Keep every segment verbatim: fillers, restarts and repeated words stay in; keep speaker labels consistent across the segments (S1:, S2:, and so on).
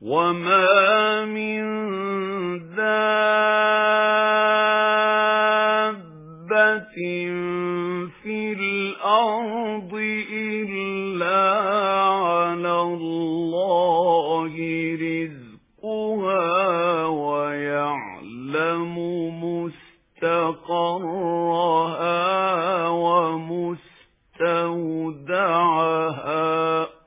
S1: وَمَا مِن دَابَّةٍ فِي الْأَرْضِ إِلَّا عَلَى اللَّهِ رِزْقُهَا وَيَعْلَمُ مُسْتَقَرَّهَا وَمُسْتَوْدَعَهَا ۚ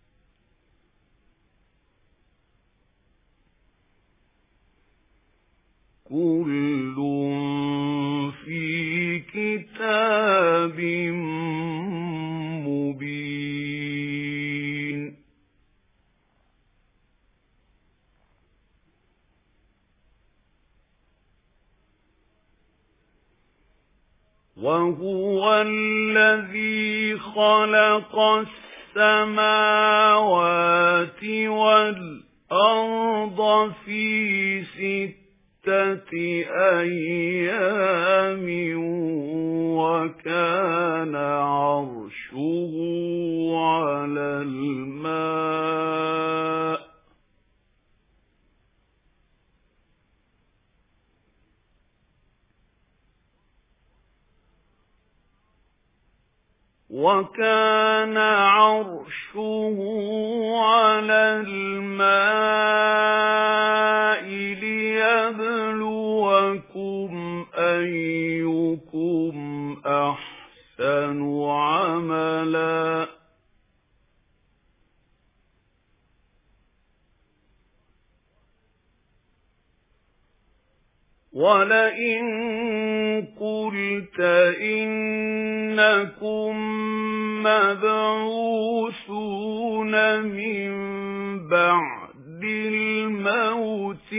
S1: كُلٌّ فِي كِتَابٍ مُبِينٍ. وَهُوَ الَّذِي خَلَقَ السَّمَاوَاتِ وَالْأَرْضَ فِي سِتَّةِ أَيَّامٍ وَكَانَ عَرْشُهُ عَلَى الْمَاءِ وَكَانَ عَرْشُهُ عَلَى الْمَاءِ لِيَبْلُوَكُمْ أَيُّكُمْ أَحْسَنُ عَمَلًا وَلَئِن قُلْتَ إِنَّكُمْ مَبْعُوثُونَ مِن بَعْدِ الْمَوْتِ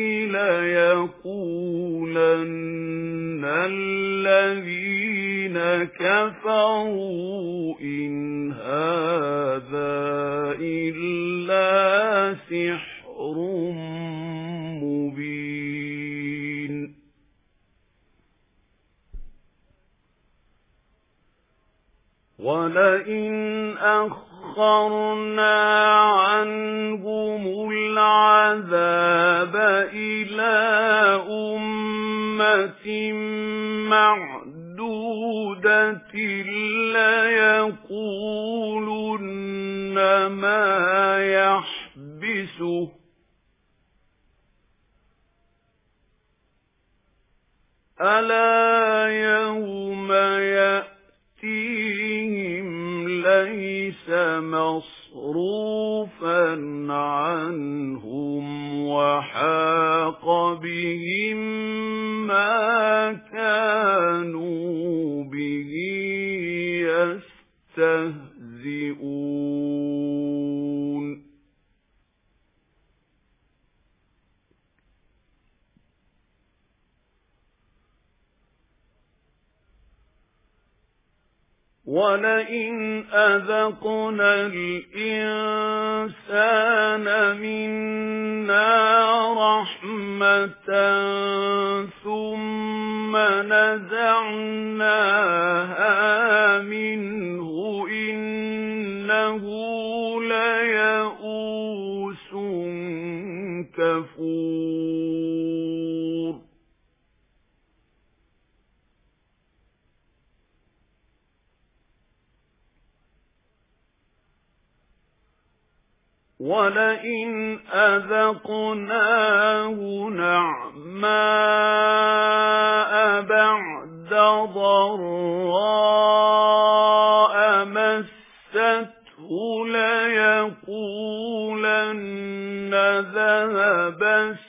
S1: لَيَقُولَنَّ الَّذِينَ كَفَرُوا إِنْ هَذَا إِلَّا سِحْرٌ مُبِينٌ. وَلَئِنْ أَخَّرْنَا عَنْهُمُ الْعَذَابَ إِلَى أُمَّةٍ مَّعْدُودَةٍ لَّيَقُولُنَّ مَا يَحْبِسُهُ أَلَا يَوْمَ يَأْتِيهِمْ لَيْسَ مَصْرُوفًا عَنْهُمْ وَحَاقَ بِهِم مَّا كَانُوا بِهِ يَسْتَهْزِئُونَ. وَلَئِنْ أَذَقْنَا الْإِنسَانَ مِنَّا رَحْمَةً ثُمَّ نَزَعْنَاهَا مِنْهُ إِنَّهُ لَيَئُوسٌ كَفُورٌ. وَلَئِنْ أَذَقْنَاهُ نَعْمَاءَ بَعْدَ ضَرَّاءَ مَسَّتْهُ لَيَقُولَنَّ ذَهَبَ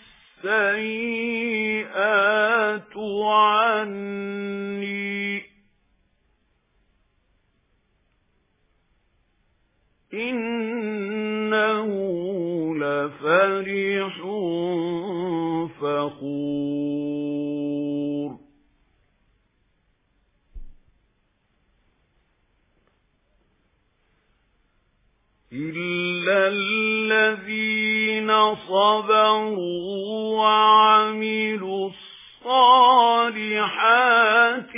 S1: السَّيِّئَاتُ عَنِّي إِنَّهُ لَفَرِحٌ فَخُورٌ. إِلَّا الَّذِينَ صَبَرُوا وَعَمِلُوا الصَّالِحَاتِ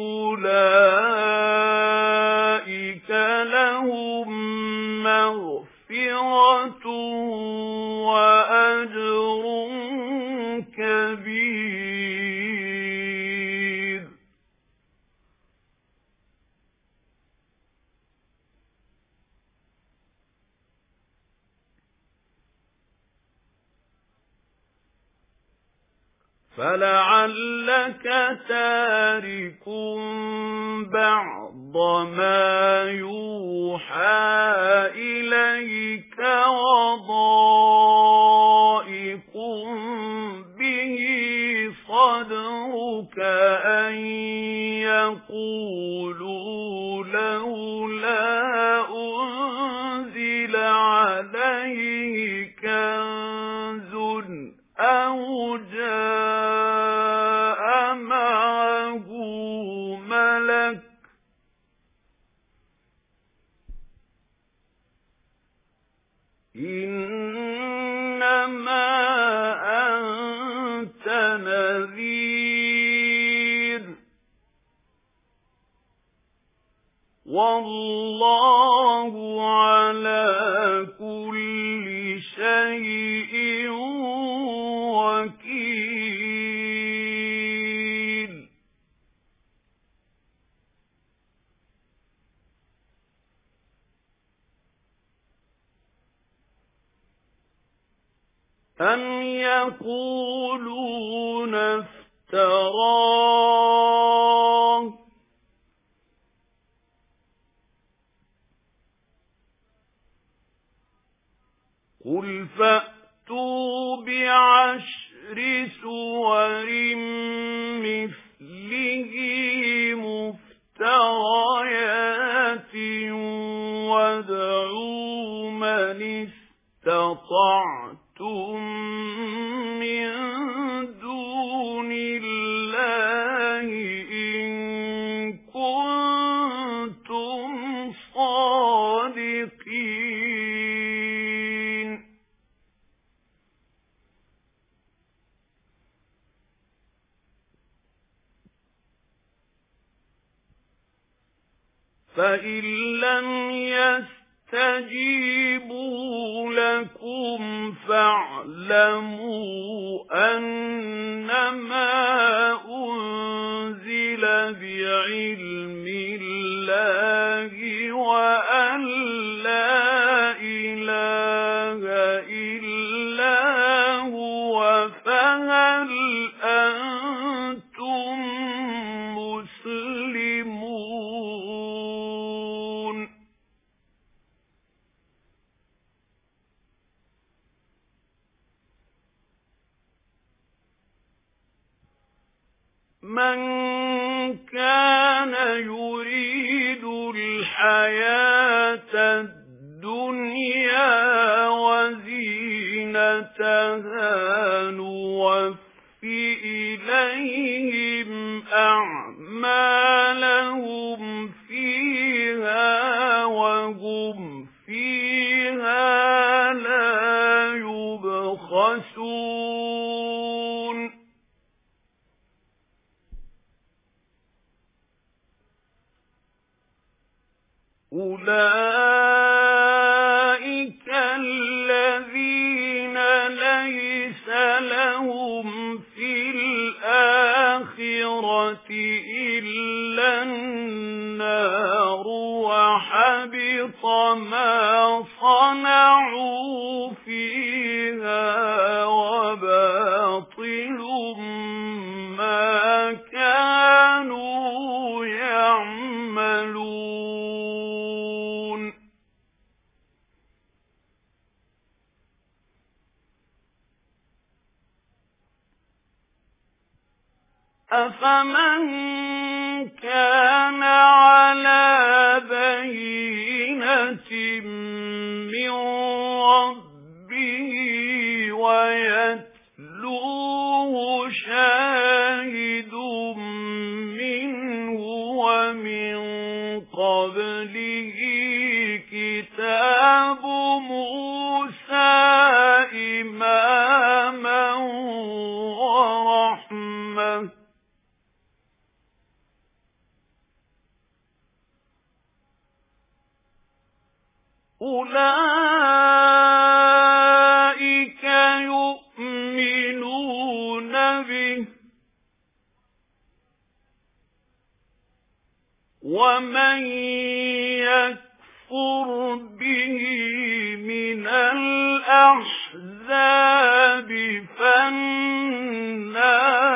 S1: أُولَئِكَ لَهُم مَّغْفِرَةٌ وَأَجْرٌ فلعلك تارك بعض ما يوحى إليك وضائق به صدرك أن يقولوا لولا أنزل عليه كنز أو جاء معه ملك إنما أنت نذير والله على كل شيء وكيل. أم يقولون افتراه قل فأتوا بعشر سور مثله مفتريات وادعوا من استطعتم من دون الله إن كنتم صادقين. فإن لم يستجيبوا لكم فاعلموا أنما أنزل بعلم الله وأن لا إله إلا هو فهل أنتم مسلمون. من كان يريد الحياة الدنيا وزينتها نوفي إليهم أعمالهم فيها وهم فيها لا يبخسون. أولئك الذين ليس لهم في الآخرة إلا النار وحبط ما صنعوا فيها وباطل ما كانوا يعملون. أفمن كان على بينة من ربه ويتلوه شاهد منه ومن قبله كتاب موسى إماما ورحمة أولئك يؤمنون به ومن يكفر به من الأحزاب فالنار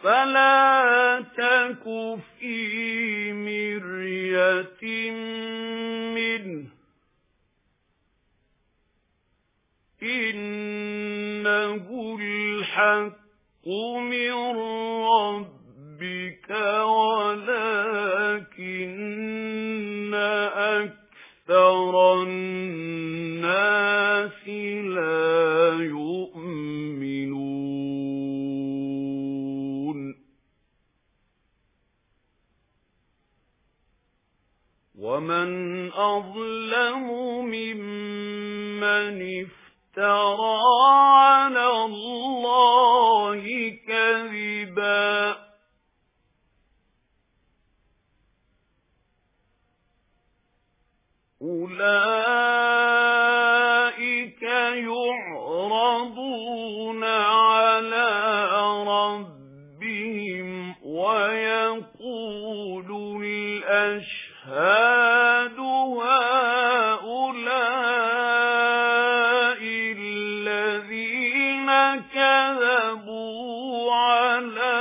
S1: فلا تك في مرية منه إنه الحق من ربك ولكن أكثر الناس لا يؤمنون ومن أظلم ممن افترى على الله كذبا أولئك يعرضون على ربهم ويقول الأشهاد هؤلاء الذين كذبوا على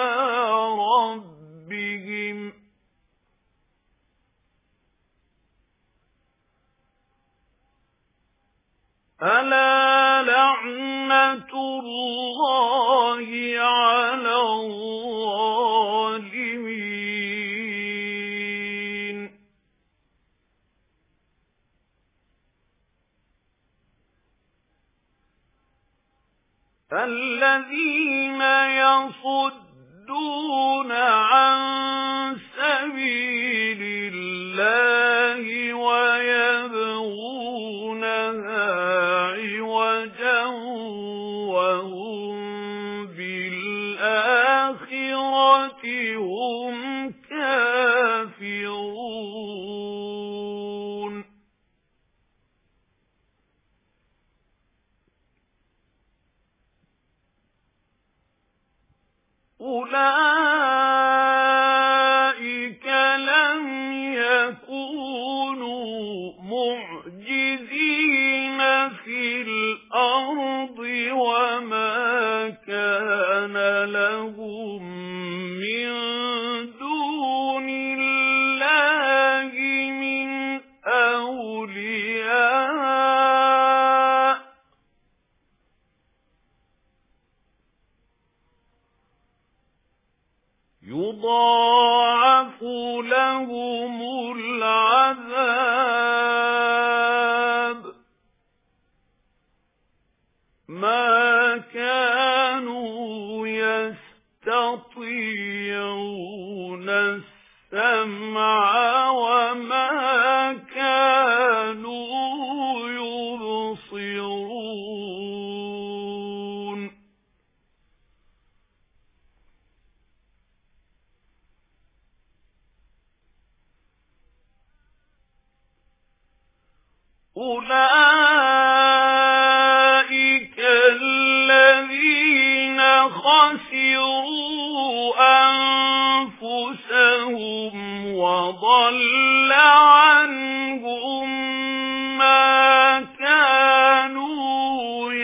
S1: ربهم ألا لعنة الله على الظالمين الذين يصدون عن سبيل الله ويبغونها عوجا وهم بالآخرة هم كافرون أولئك لم يكونوا معجزين في الأرض وما كان لهم من دون الله من أولياء يضاعف لهم العذاب ما كانوا يستطيعون السمع وما كانوا يبصرون أولئك الذين خسروا أنفسهم وضل عنهم ما كانوا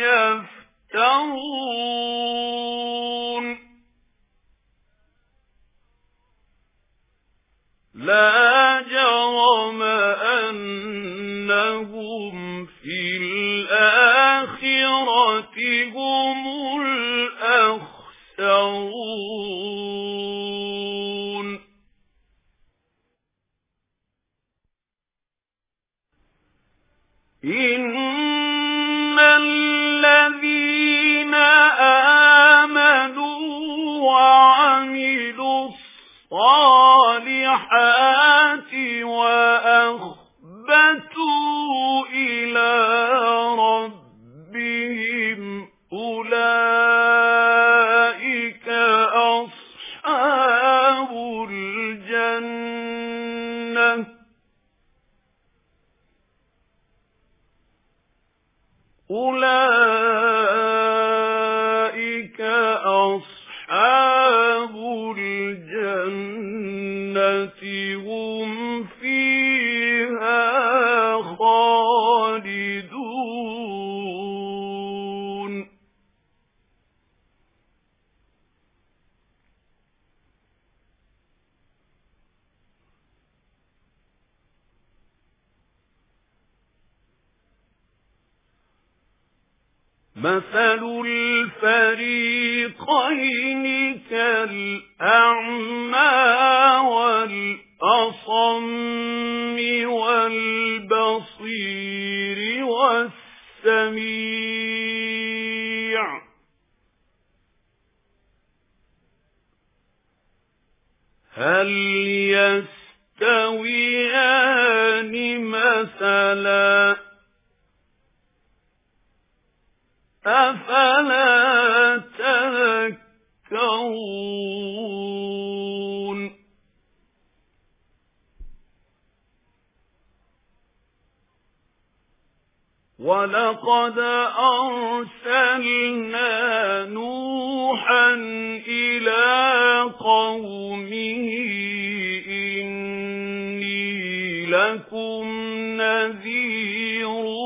S1: يفترون لا جرم أنهم في الآخرة هم الأخسرون إن الذين آمنوا وعملوا الصالحات مَثَلُ الْفَرِيقَيْنِ كَالْأَعْمَى وَالْأَصَمِّ وَالْبَصِيرِ وَالسَّمِيعِ هَلْ يَسْتَوِيَانِ مَثَلًا أَفَلَا تَذَكَّرُونَ وَلَقَدْ أَرْسَلْنَا نُوحًا إِلَى قَوْمِهِ إِنِّي لَكُمْ نَذِيرٌ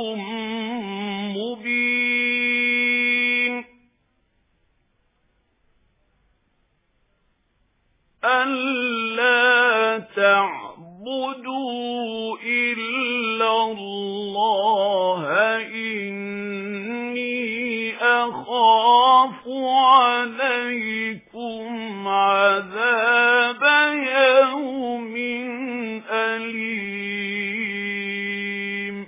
S1: مُبِينٌ أَلَّا تَعْبُدُوا إِلَّا اللَّهَ إِنِّي أَخَافُ عَلَيْكُمْ عَذَابَ يَوْمٍ أَلِيمٍ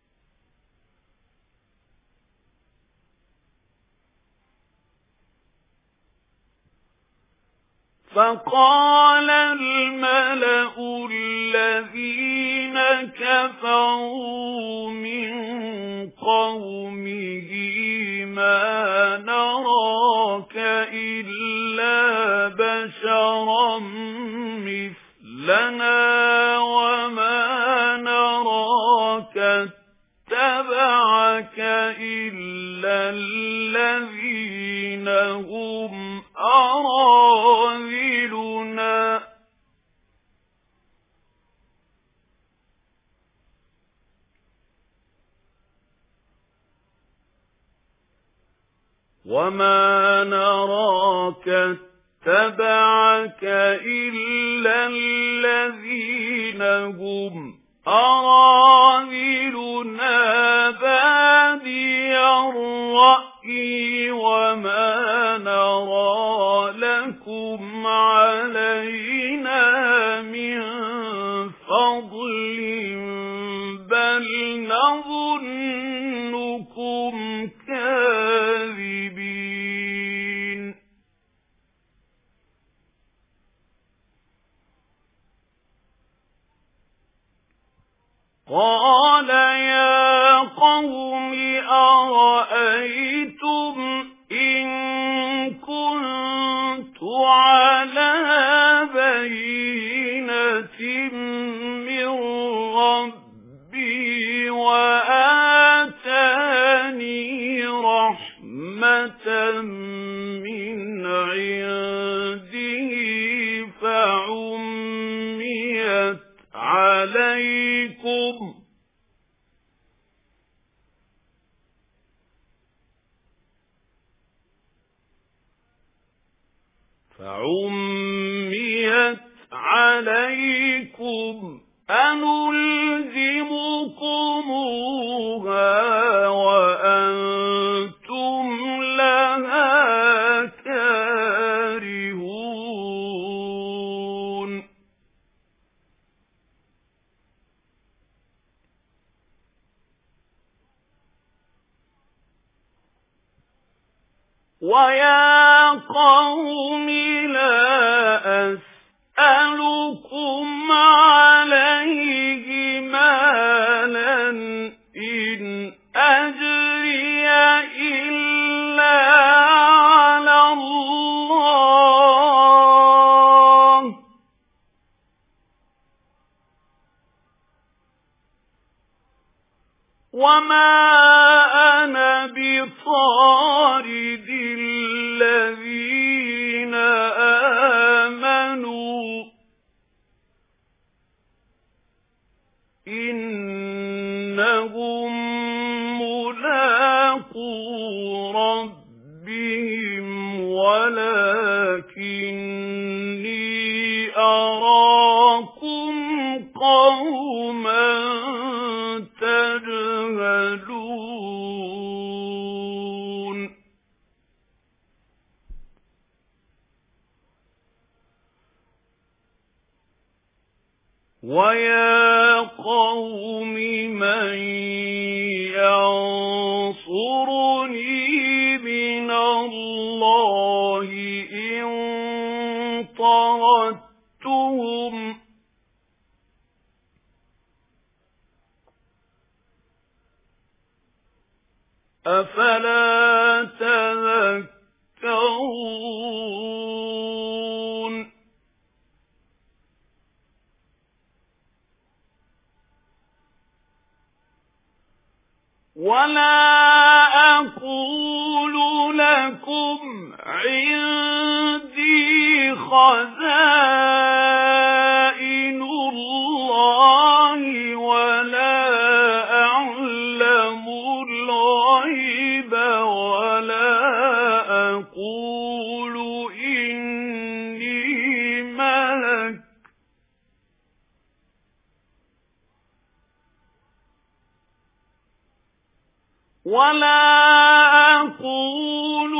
S1: فَقَالَ الْمَلَأُ الَّذِينَ كَفَرُوا مِنْ قَوْمِهِ مَا نَرَاكَ إِلَّا بَشَرًا مِثْلَنَا وَمَا نَرَاكَ اتَّبَعَكَ إِلَّا الَّذِينَ هُمْ أَرَاذِلُنَا وَمَا نَرَاكَ اتَّبَعَكَ إِلَّا الَّذِينَ هُمْ أَرَاذِلُنَا بَادِيَ الرَّأْيِ وَمَا نَرَى لَكُمْ عَلَيْنَا مِنْ فَضْلٍ بَلْ نَظُنُّكُمْ كَاذِبِينَ قَالَ يَا قَوْمِ أَرَأَيْتُمْ إِن كُنتُ عَلَى بَيِّنَةٍ مِّن رَّبِّي وَآتَانِي رَحْمَةً مِّنْ عِندِهِ فَعُمِّيَتْ عَلَيْكُمْ فَعُمِّيَتْ عَلَيْكُمْ أَنُلْزِمُكُمُوهَا وَأَنْتُمْ لَهَا كَارِهُونَ وَيَا قَوْمِ لَا أَسْأَلُكُمْ عَلَيْهِ مَالًا إِنْ أَجْرِيَ إِلَّا عَلَى اللَّهِ وَمَا أَنَا بِطَارِدِ الَّذِينَ آمَنُوا إِنَّهُمْ مُلَاقُو رَبِّهِمْ وَلَكِنِّي أَرَاكُمْ قَوْمًا تَجْهَلُونَ وَيَا قَوْمِ مَن يَنصُرُنِي مِنَ اللَّهِ إِن طَرَدتُّهُمْ أَفَلَا تَذَكَّرُونَ وَلَا أَقُولُ لَكُمْ عِندِي خَزَائِنُ اللَّهِ وَلَا أَعْلَمُ الْغَيْبَ وَلَا أَقُولُ إِنِّي مَلَكٌ وَلَا أَقُولُ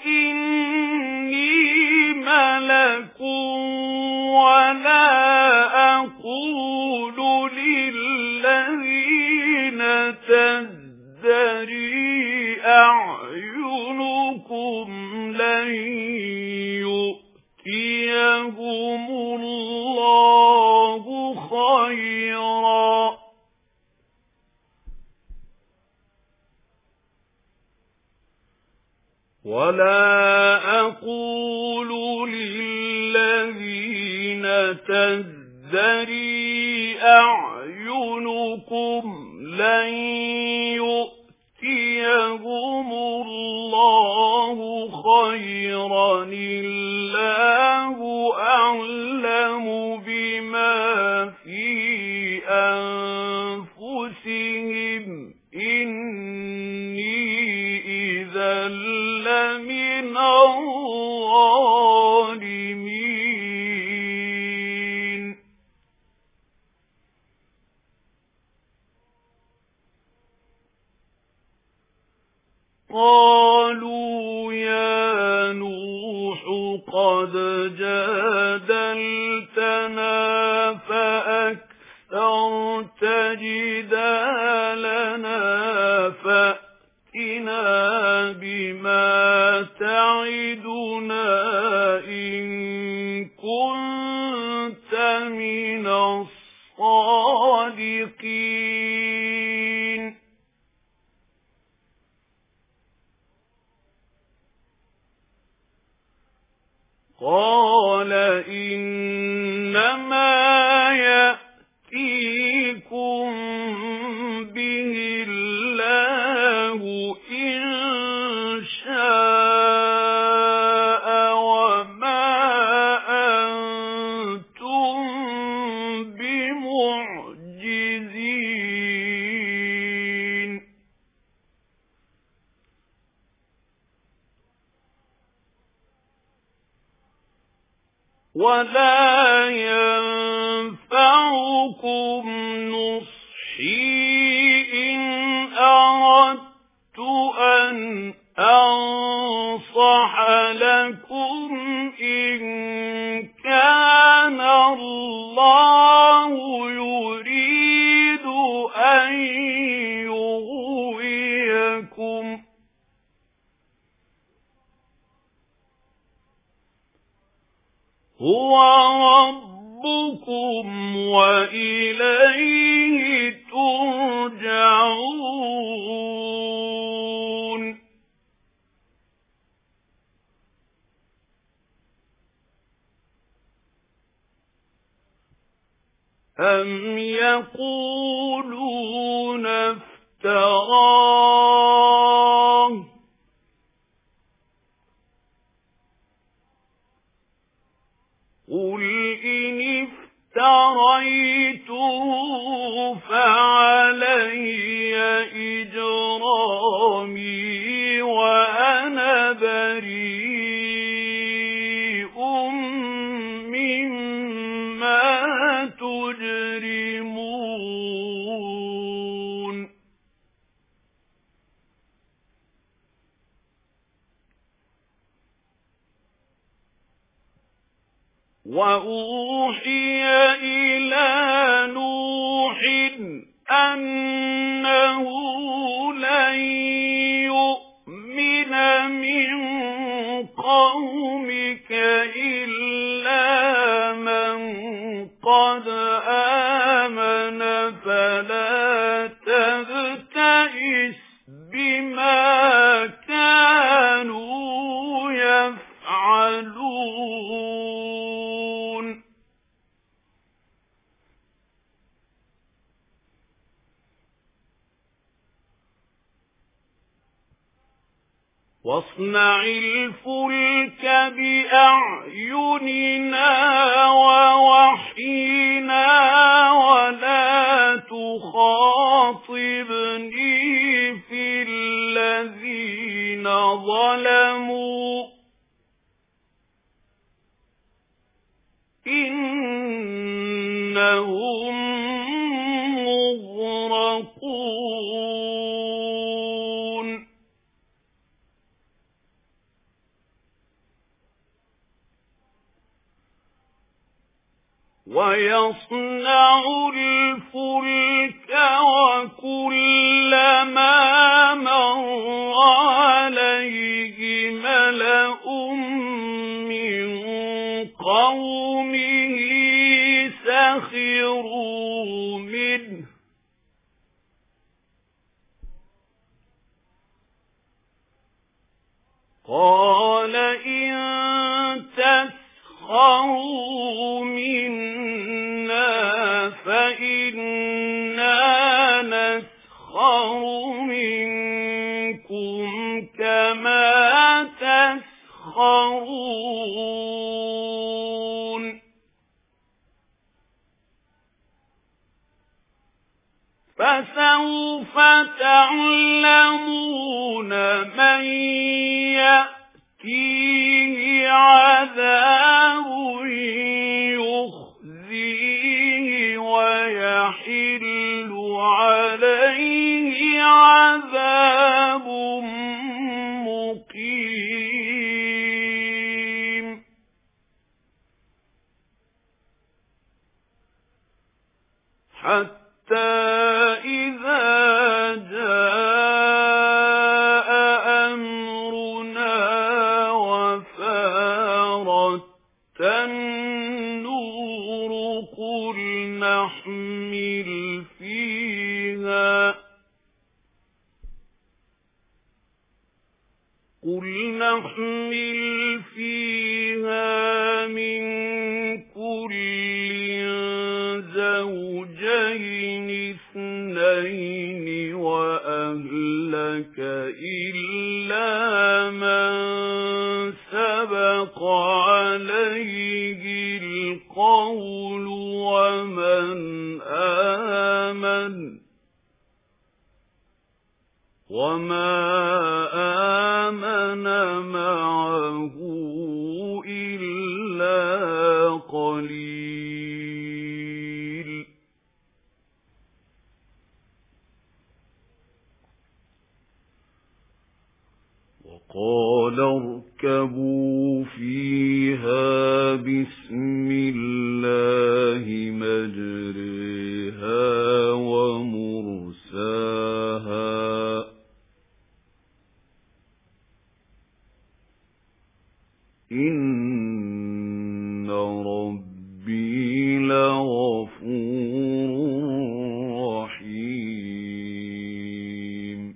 S1: إِنِّي مَلَكٌ وَلَا أَقُولُ لِلَّذِينَ تَزْدَرِي أَعْيُنُكُمْ لَن يُؤْتِيَهُمُ اللَّهُ خَيْرًا وَلَا أَقُولُ لِلَّذِينَ تَزْدَرِي أَعْيُنُكُمْ لَن يُؤْتِيَهُمُ اللَّهُ خَيْرًا اللَّهُ أَعْلَمُ بِمَا فِي أَنفُسِهِمْ إِنِّي إِذًا لَّمِنَ الظَّالِمِينَ قَالُوا يَا نُوحُ قَدْ جَادَلْتَنَا فَأَكْثَرْتَ جِدَالَنَا فَأْتِنَا بِمَا تَعِدُنَا إِن كُنتَ مِنَ الصَّادِقِينَ قَالَ إِنَّمَا يَأْتِيكُم بِهِ اللَّهُ إِن شَاءَ وَمَا أَنتُم بِمُعْجِزِينَ وَلَا يَنفَعُكُمْ نُصْحِي إِنْ أَرَدتُّ أَنْ أَنصَحَ لَكُمْ إِنْ كَانَ اللَّهُ يُرِيدُ أَنْ يُغْوِيَكُمْ هُوَ رَبُّكُمْ وَإِلَيْهِ تُرْجَعُونَ أَمْ يَقُولُونَ افْتَرَاهُ قُلْ إِنِ افْتَرَيْتُهُ فَعَلَيَّ إِجْرَامِي وَأَنَا بَرِيءٌ مِّمَّا تُجْرِمُونَ وأوحي إلى نوح أنه لن يؤمن من قومك إلا من قد آمن فلا تبتئس بما كانوا يفعلون واصنع الفلك بأعيننا ووحينا ولا تخاطبني في الذين ظلموا إنهم مغرقون ويصنع الفلك وكلما مر عليه ملأ من قومه سخروا منه قال إن تسخروا منا فإنا نسخر منكم كما تسخرون فسوف تعلمون من يأتيه عذاب يخزيه ويحل عليه عذاب مقيم حتى إذا جاء أمرنا وفارت النور قل نحمل فيها قل نحمل فيها من كل زوجين اثنين وأهلك إلا من سبق عليه القول ومن آمن وما آمن معه إلا قليل وقال اركبوا فيها بسم الله مجريها ومرساها إن ربي لغفور رحيم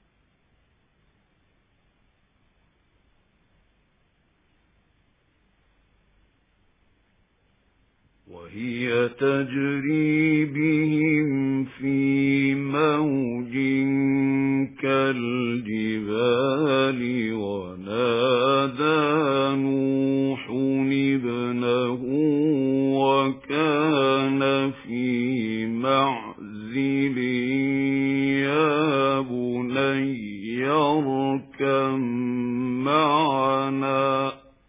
S1: وهي تجري بهم في موج كالجبال ونادى نوح ابنه وكان في معزل يا بني اركب معنا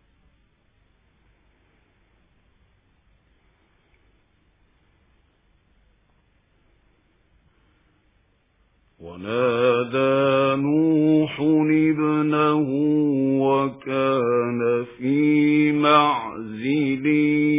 S1: ونادى نوح ابنه وكان في معزل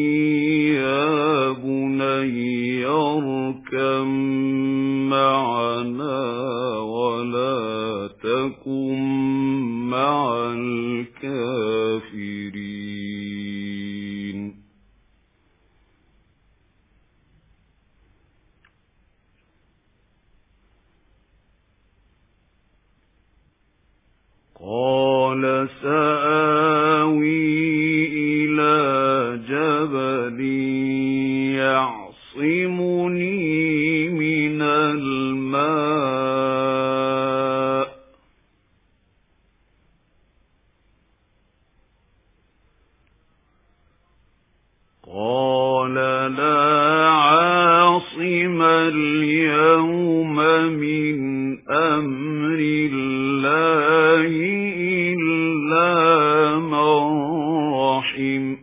S1: الرحم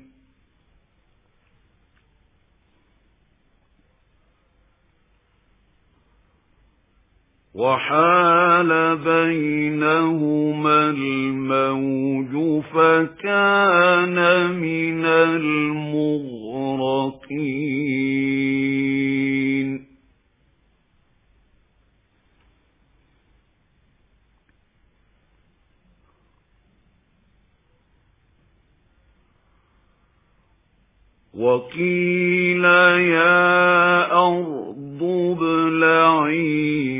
S1: وحال بينهما الموج فكان من المغرقين وقيل يا أرض ابلعي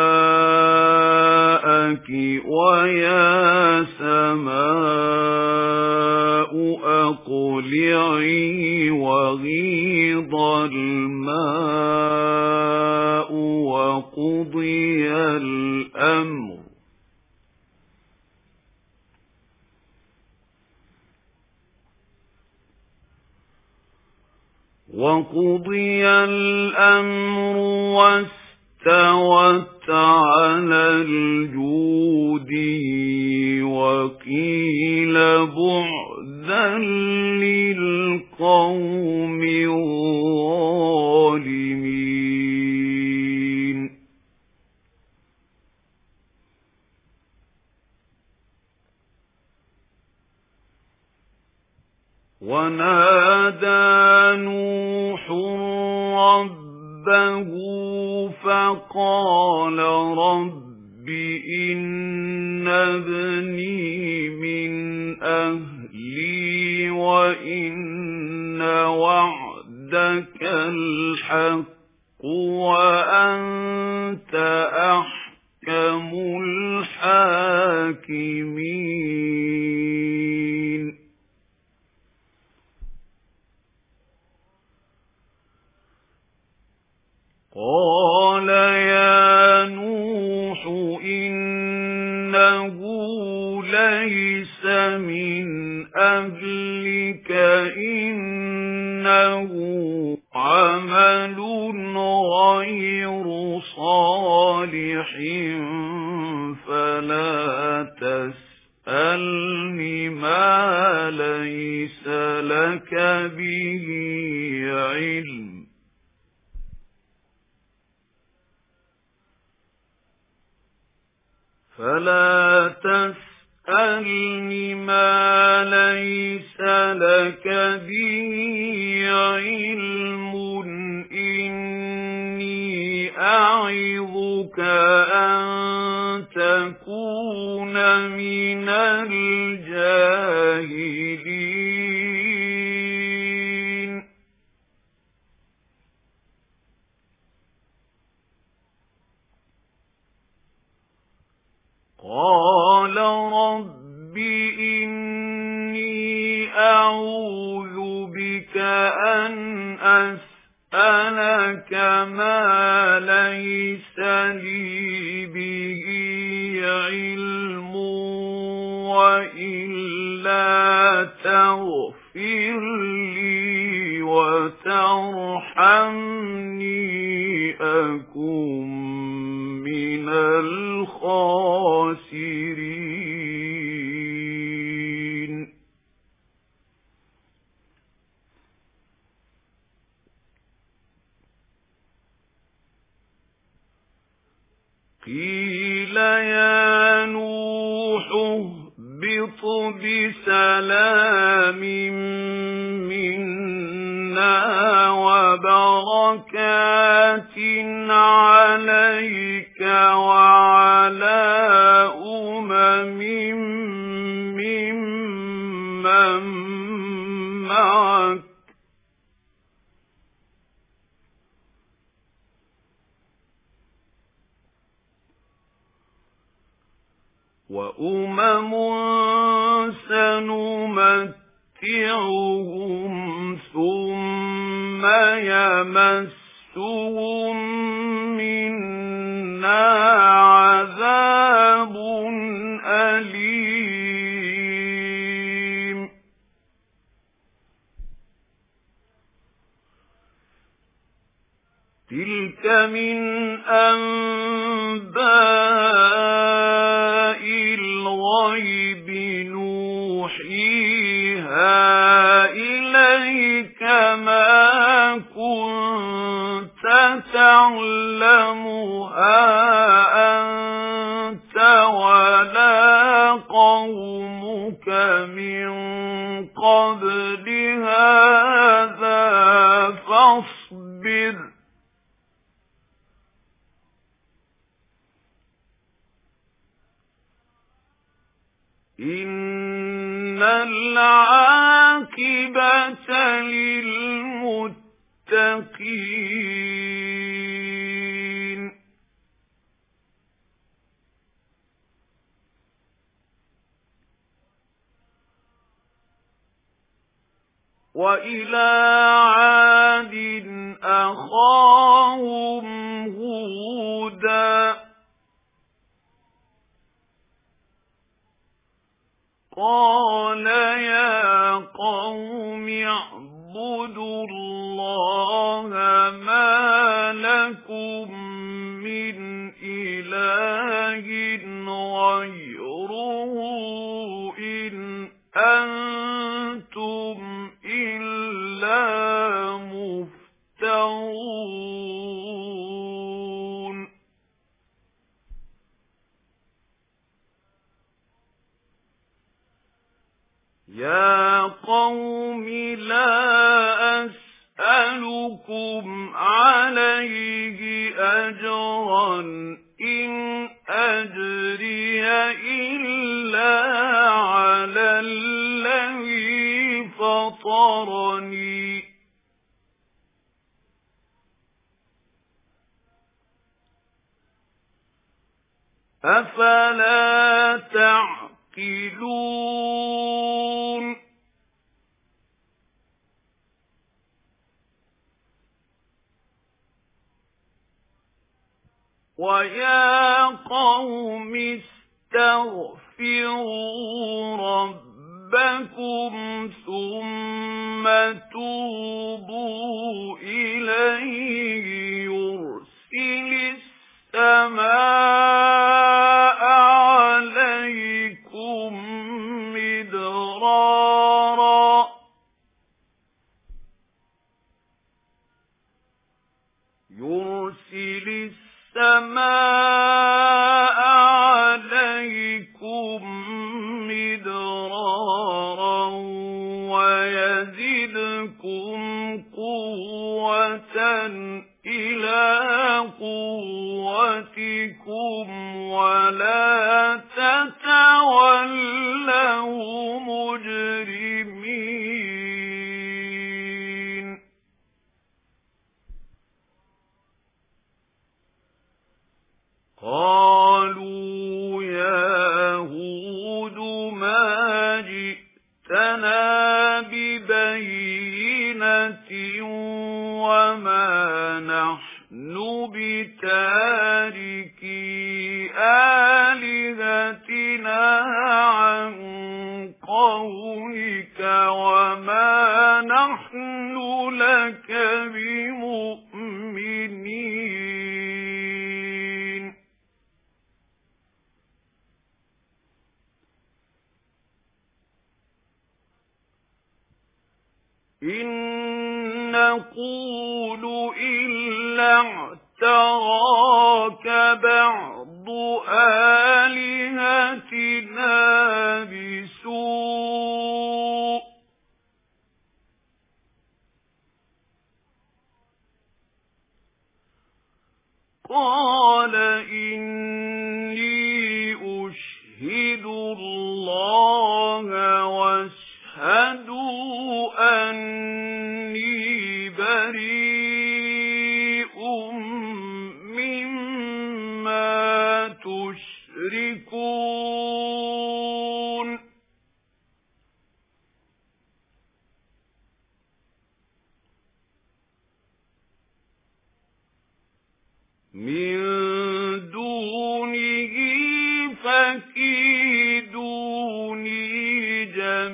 S1: ماءك ويا سماء أقلعي وغيض الماء وقضي الأمر وقضي الأمر واستوت على الجود وقيل بعدا للقوم الظالمين ونادى نوح ربه فقال رب إن ابني من أهلي وإن وعدك الحق وأنت أحكم الحاكمين قال يا نوح إنه ليس من أهلك إنه عمل غير صالح فلا تسألني ما ليس لك به علم فلا تسألني ما ليس لك به علم إني أعظك أن تكون من الجاهلين قال رب إني أعوذ بك أن أسألك ما ليس لي به علم وإلا تغفر لي وترحمني أكن من الخاسرين قيل يا نوح اهبط بسلام منا وبركات عليك وعلى أمم ممن معك وأمم سنمتعهم ثم يمسهم منا عذاب أليم تلك من أنباء الغيب نوحيها قبل هذا فاصبر إن العاقبة للمتقين وإلى عاد أخاهم هودا قال يا قوم اعبدوا الله ما لكم من إله غيره إن أنتم إلا مفترون يا قوم لا أسألكم عليه أجرا إن أجري إلا على الذي فطرني أفلا تعقلون ويا قوم استغفروا ربكم ثم توبوا إليه يرسل السماء عليكم مدرارا يرسل السماء عليكم مدرارا ويزدكم قوة إلى قوتكم ولا تتولوا مجرمين قالوا يا هود ما جئتنا ببينة وما نحن بتاركي آلهتنا عن قولك وما نحن لك بمؤمنين إن نقول إلا اعتراك بعض آلهتنا بسوء قال إني أشهد الله واشهدوا أني بريء مما تشركون من دونه فكيدوني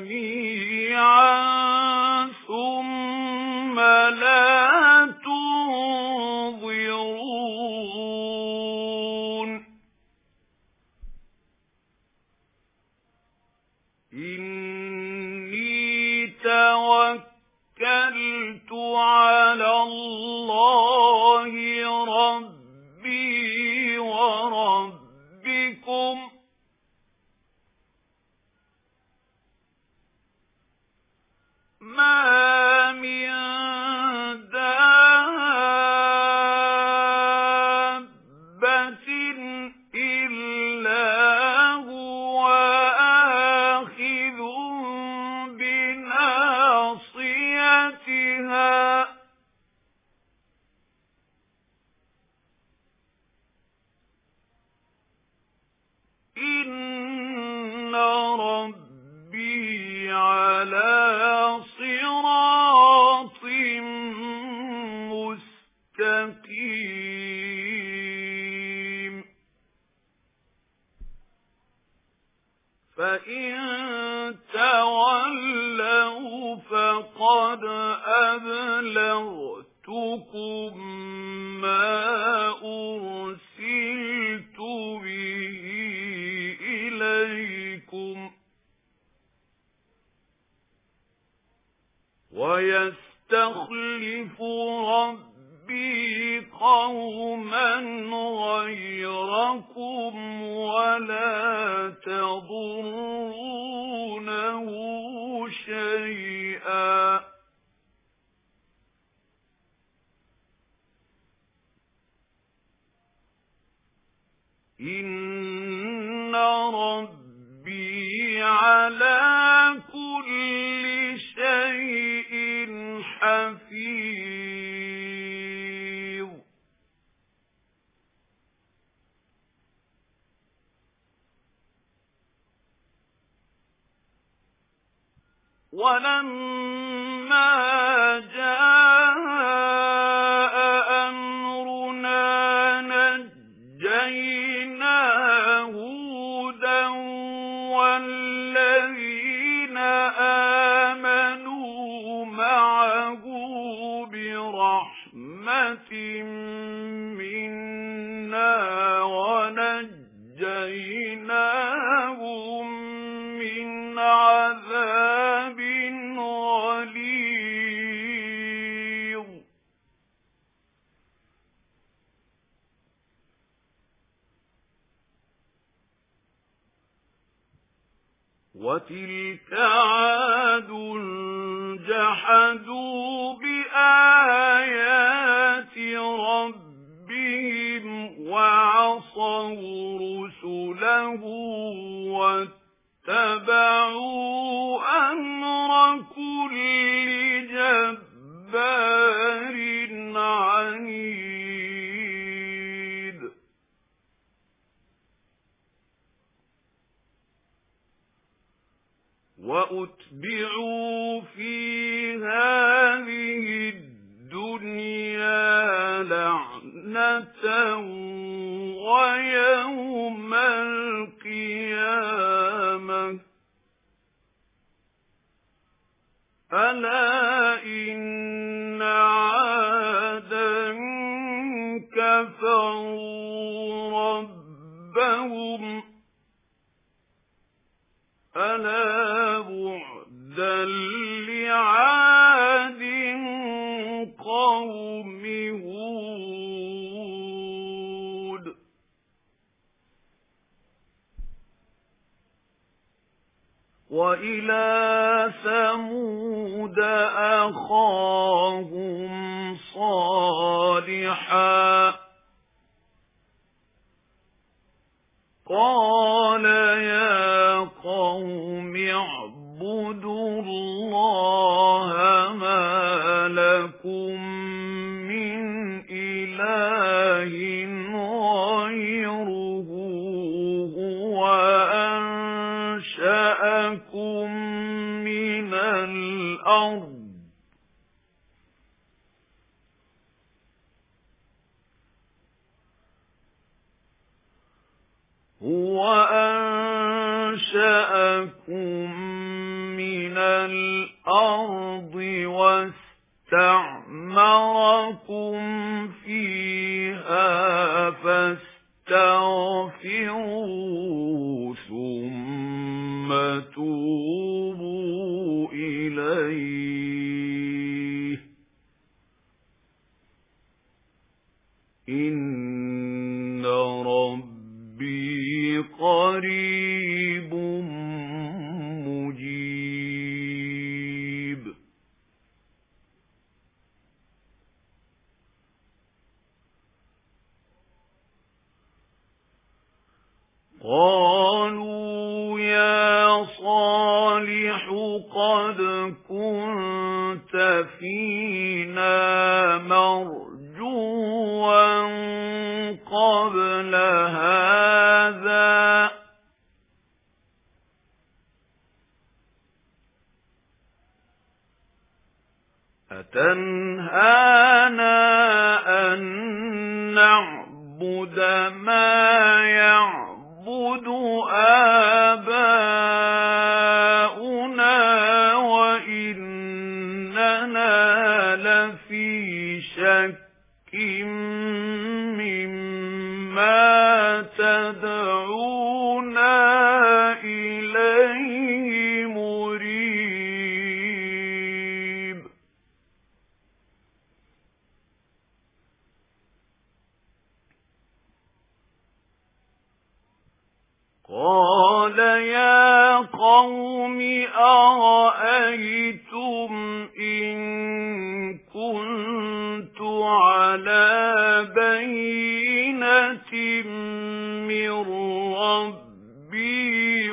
S1: جميعا ثم لا تنظرون إني توكلت على الله ربي وربكم قَدْ أَبْلَغْتُكُم مَّا أُرْسِلْتُ بِهِ إِلَيْكُمْ وَيَسْتَخْلِفُ رَبِّي قَوْمًا غَيْرَكُمْ وَلَا تَضُرُّونَهُ شَيْئًا إِنَّ رَبِّي عَلَى كُلِّ شَيْءٍ حَفِيظٌ وَلَمَّا جَاءَ أَمْرُنَا نَجَّيْنَا هُودًا وَالَّذِينَ آمَنُوا مَعَهُ بِرَحْمَةٍ مِنَّا وَنَجَّيْنَاهُم مِّنْ عَذَابٍ غَلِيظٍ وَتِلْكَ عَادٌ جَحَدُوا بِآيَاتِ رَبِّهِمْ وَعَصَوْا رُسُلَهُ وَاتَّبَعُوا أَمْرَ كُلِّ جَبَّارٍ عَنِيدٍ وَأُتْبِعُوا فِي هَٰذِهِ الدُّنْيَا لَعْنَةً وَيَوْمَ الْقِيَامَةِ أَلَا إِنَّ عَادًا كَفَرُوا رَبَّهُمْ أَلَا بُعْدًا لِّعَادٍ قَوْمِ هُودٍ وَإِلَىٰ ثَمُودَ أَخَاهُمْ صَالِحًا قَالَ يَا قَوْمِ اعْبُدُوا اللَّهَ مَا لَكُمْ مِنْ إِلَٰهٍ غَيْرُهُ هُوَ أَنشَأَكُم مِّنَ الْأَرْضِ هُوَ أَنشَأَكُم مِّنَ الْأَرْضِ وَاسْتَعْمَرَكُمْ فِيهَا فَاسْتَغْفِرُوهُ ثُمَّ تُوبُوا إِلَيْهِ إِنَّ رَبِّي قَرِيبٌ مُجِيبٌ قَالُوا يَا صَالِحُ قَدْ كُنتَ فِينَا مَرْجُوًّا قَبْلَ هَٰذَا أَتَنْهَانَا أَن نَّعْبُدَ مَا يَعْبُدُ آبَاؤُنَا وَإِنَّا إننا لفي شك مما تدعونا إليه مريب. قال يا قوم أرأيتم إن كنت على بينة من ربي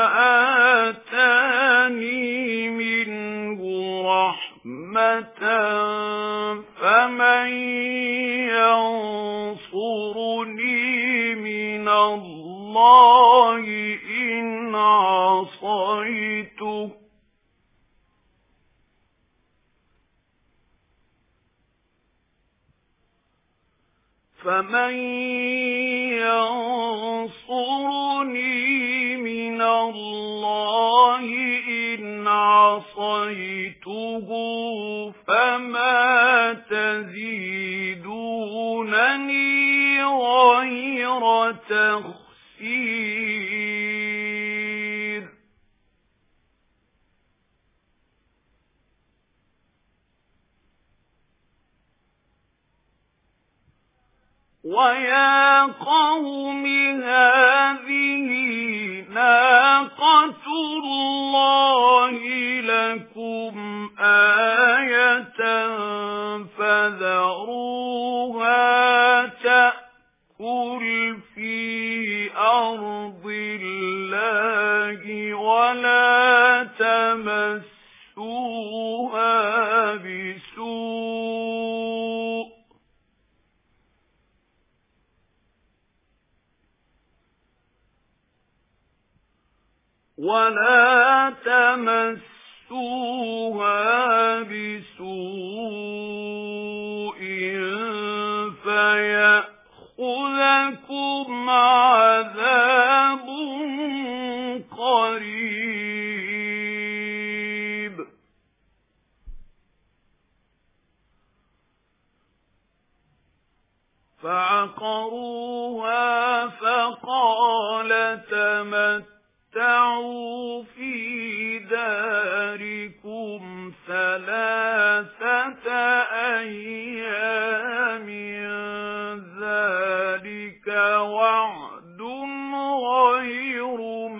S1: وآتاني منه رحمة فمن ينصرني من الله إن عصيته فمن ينصرني من الله إن عصيته فما تزيدونني غير تخسير. ويا قوم هذه ناقة الله لكم آية فذروها تأكل في أرض الله ولا تمسوها بسوء ولا تمسوها بسوء فيأخذكم عذاب قريب. فعقروها فقال تمتعوا تعوا في داركم ثلاثة أيام ذلك وعد غير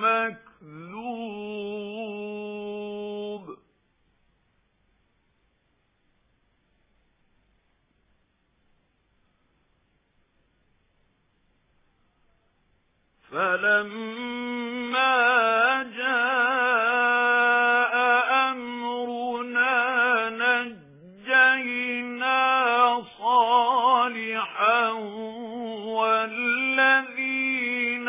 S1: مكذوب. فلما جاء أمرنا نجينا صالحا والذين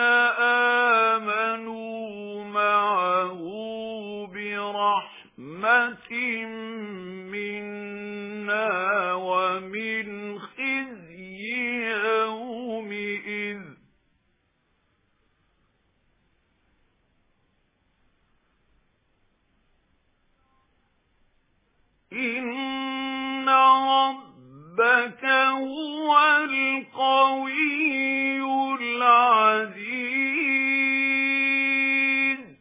S1: آمنوا معه برحمة منا ومن خزي يومئذ. إن ربك هو القوي العزيز.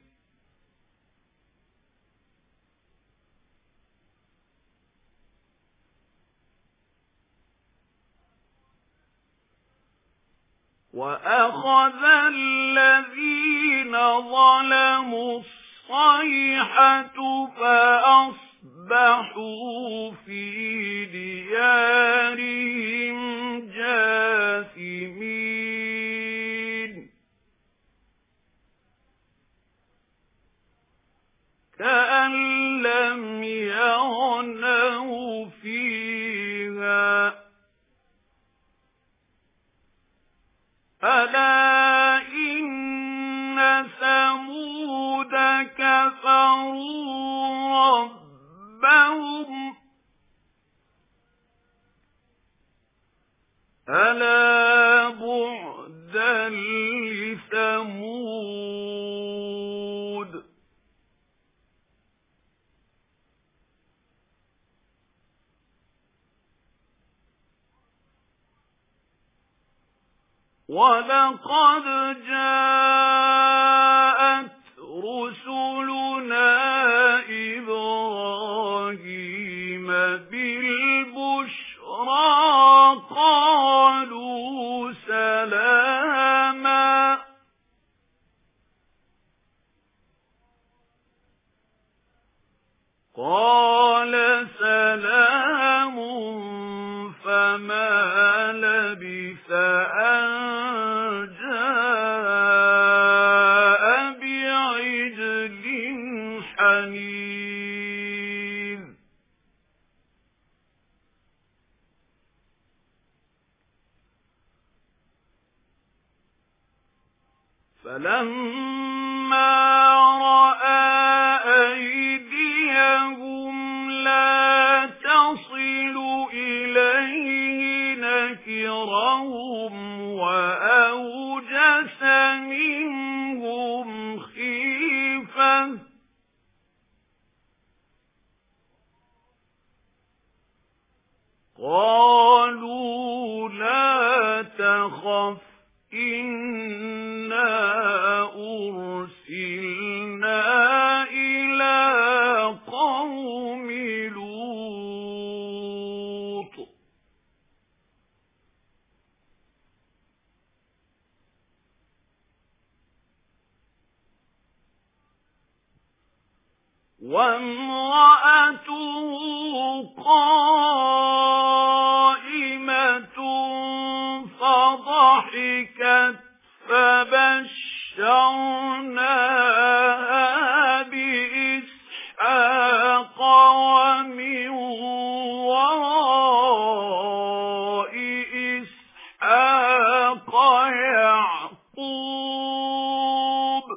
S1: وأخذ الذين ظلموا الصيحة فأصبحوا أصبحوا في ديارهم جاثمين كأن لم يغنوا فيها ألا إن ثمود كفروا ربهم ألا بعدا لثمود. وَلَقَدْ جَاءَتْ رُسُلُنَا إِبْرَاهِيمَ بِالْبُشْرَىٰ قَالُوا سَلَامًا قَالَ سَلَامٌ فَمَا لَبِثَ أَن جَاءَ بِعِجْلٍ حَنِيذٍ فَلَمَّا رَأَىٰ أَيْدِيَهُمْ لَا تَصِلُ إِلَيْهِ نَكِرَهُمْ وَأَوْجَسَ مِنْهُمْ خِيفَةً قَالُوا لَا تَخَفْ إِنَّا أُرْسِلْنَا إِلَى قَوْمِ لُوطٍ وَامْرَأَتُهُ قَائِمَةٌ فَضَحِكَتْ فَبَشَّرْنَاهَا بِإِسْحَاقَ وَمِنْ وَرَاءِ إِسْحَاقَ يَعْقُوبَ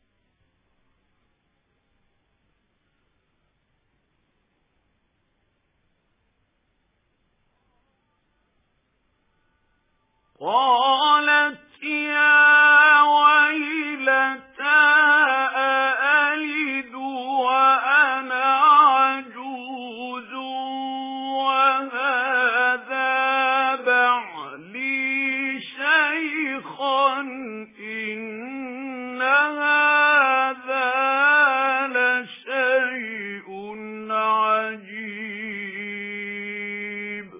S1: قَالَتْ يَا وَيْلَتَىٰ أَأَلِدُ وَأَنَا عَجُوزٌ وَهَٰذَا بَعْلِي شَيْخًا إِنَّ هَٰذَا لَشَيْءٌ عَجِيبٌ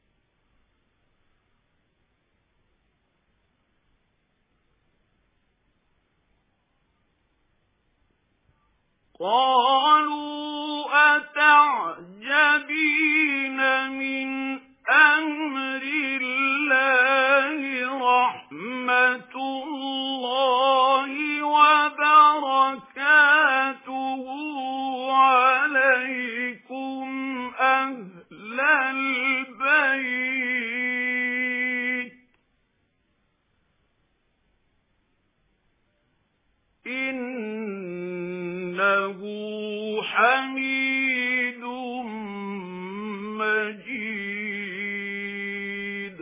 S1: قَالُوا أَتَعْجَبِينَ مِنْ أَمْرِ اللَّهِ رَحْمَتُ اللَّهِ وَبَرَكَاتُهُ عَلَيْكُمْ أَهْلَ الْبَيْتِ إِنَّهُ حَمِيدٌ مَّجِيدٌ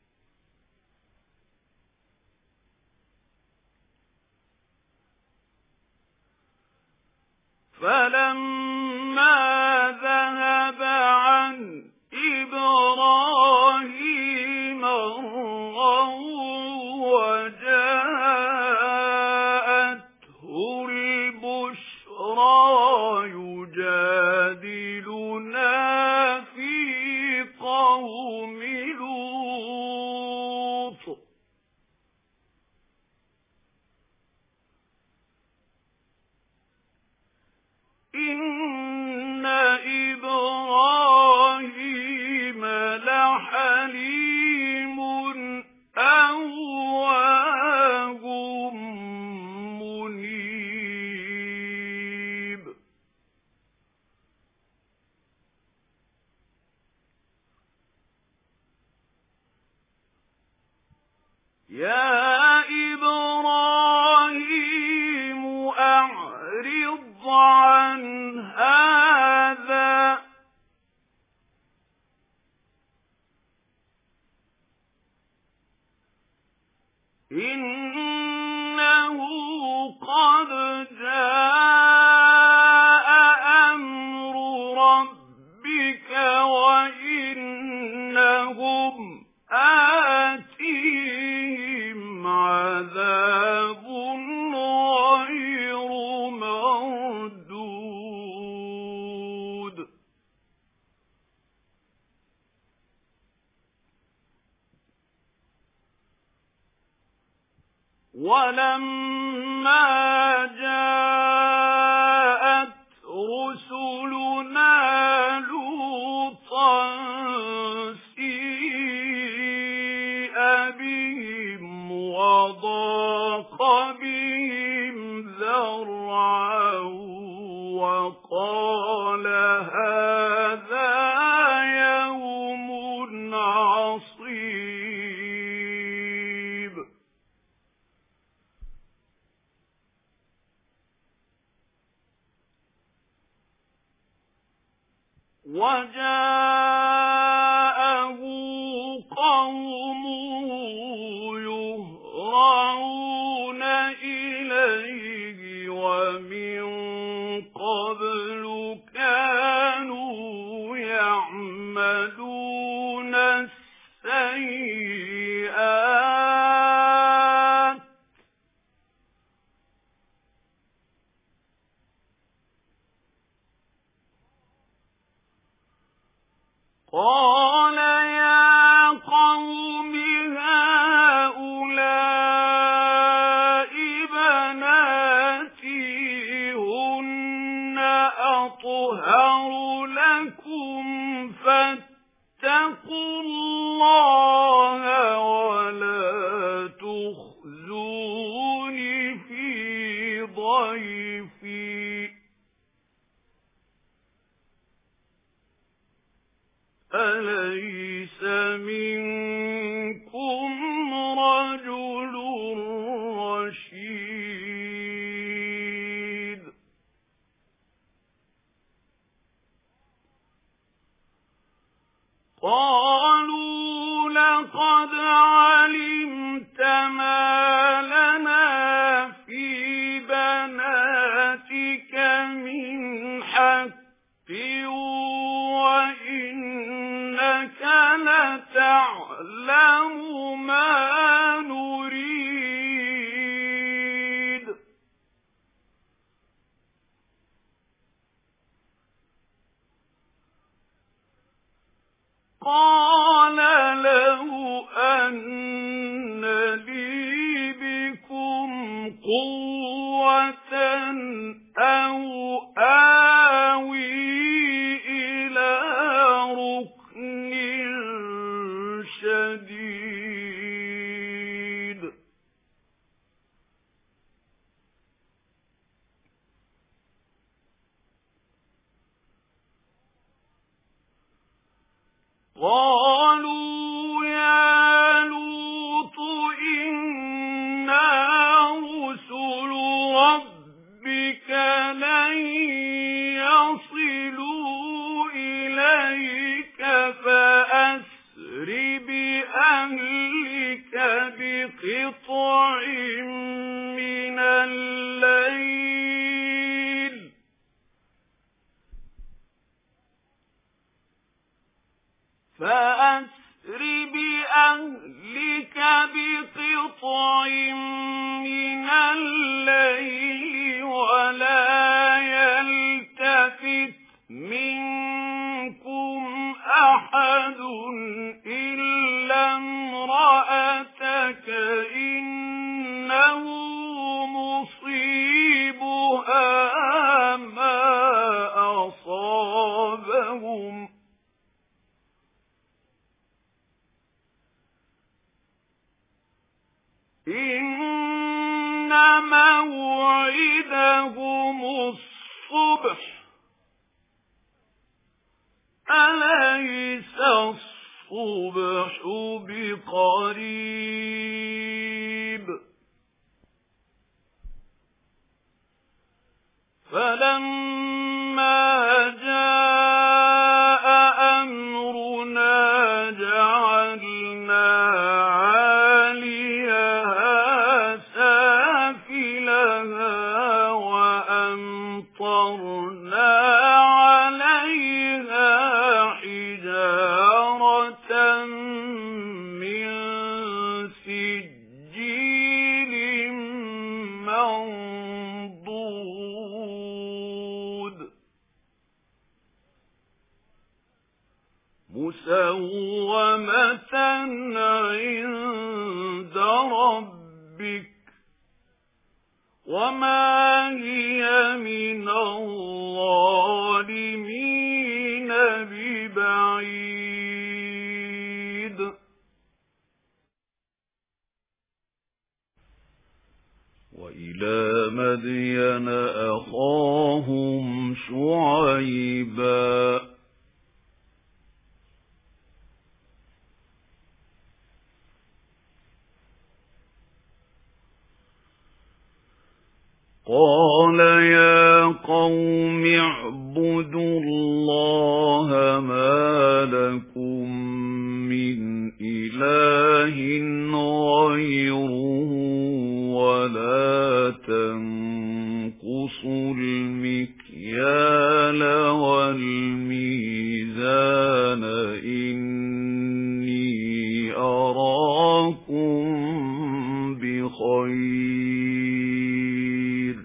S1: فَلَمَّا ذَهَبَ عَنْ إِبْرَاهِيمَ الرَّوْعُ وَجَاءَتْهُ الْبُشْرَىٰ يُجَادِلُنَا فِي قَوْمِ لُوطٍ إِنَّ إِبْرَاهِيمَ لَحَلِيمٌ أَوَّاهٌ مُنِيبٌ يَا إِبْرَاهِيمُ أَعْرِضْ عَنْ هَٰذَا إِنَّهُ قَدْ جَاءَ أَمْرُ رَبِّكَ وَإِنَّهُمْ آتِيهِمْ عذاب غير مردود ولما جاءت رسلنا لوطا سيء بهم وضاق بهم ذرعا وقال هذا يوم عصيب وجاءه قومه يهرعون إليه ومن قبل كانوا يعملون السيئات قال يا قوم هؤلاء بناتي هن أطهر لكم فاتقوا الله ولا تخزوني في ضيفي أليس منكم رجل رشيد قالوا لقد علمت ما لنا في بناتك من حق وإنك لتعلم ما نريد قال له أن لي بكم قوة أو آوي شديد قالوا يا لوط إنا رسل ربك لن يصلوا إليك فأسر بأهلك بقطع من الليل فأسر بأهلك بقطع من الليل ولا يلتفت منكم أحد إلا امرأتك إنه مصيبها ما أصابهم إن موعدهم الصبح أليس الصبح بقريب فلما جاء أمرنا جعلنا عاليها سافلها وأمطرنا عليها حجارة من سجيل مُسَوَّمَةً عِندَ رَبِّكَ وَمَا هِيَ مِنَ الظَّالِمِينَ بِبَعِيدٍ. وَإِلَى مَدْيَنَ أَخَاهُمْ شُعَيْبًا قَالَ يَا قَوْمِ اعْبُدُوا اللَّهَ مَا لَكُمْ مِنْ إِلَٰهٍ غَيْرُهُ وَلَا تَنقُصُوا الْمِكْيَالَ وَالْمِيزَانَ إِنِّي أَرَاكُمْ بِخَيْرٍ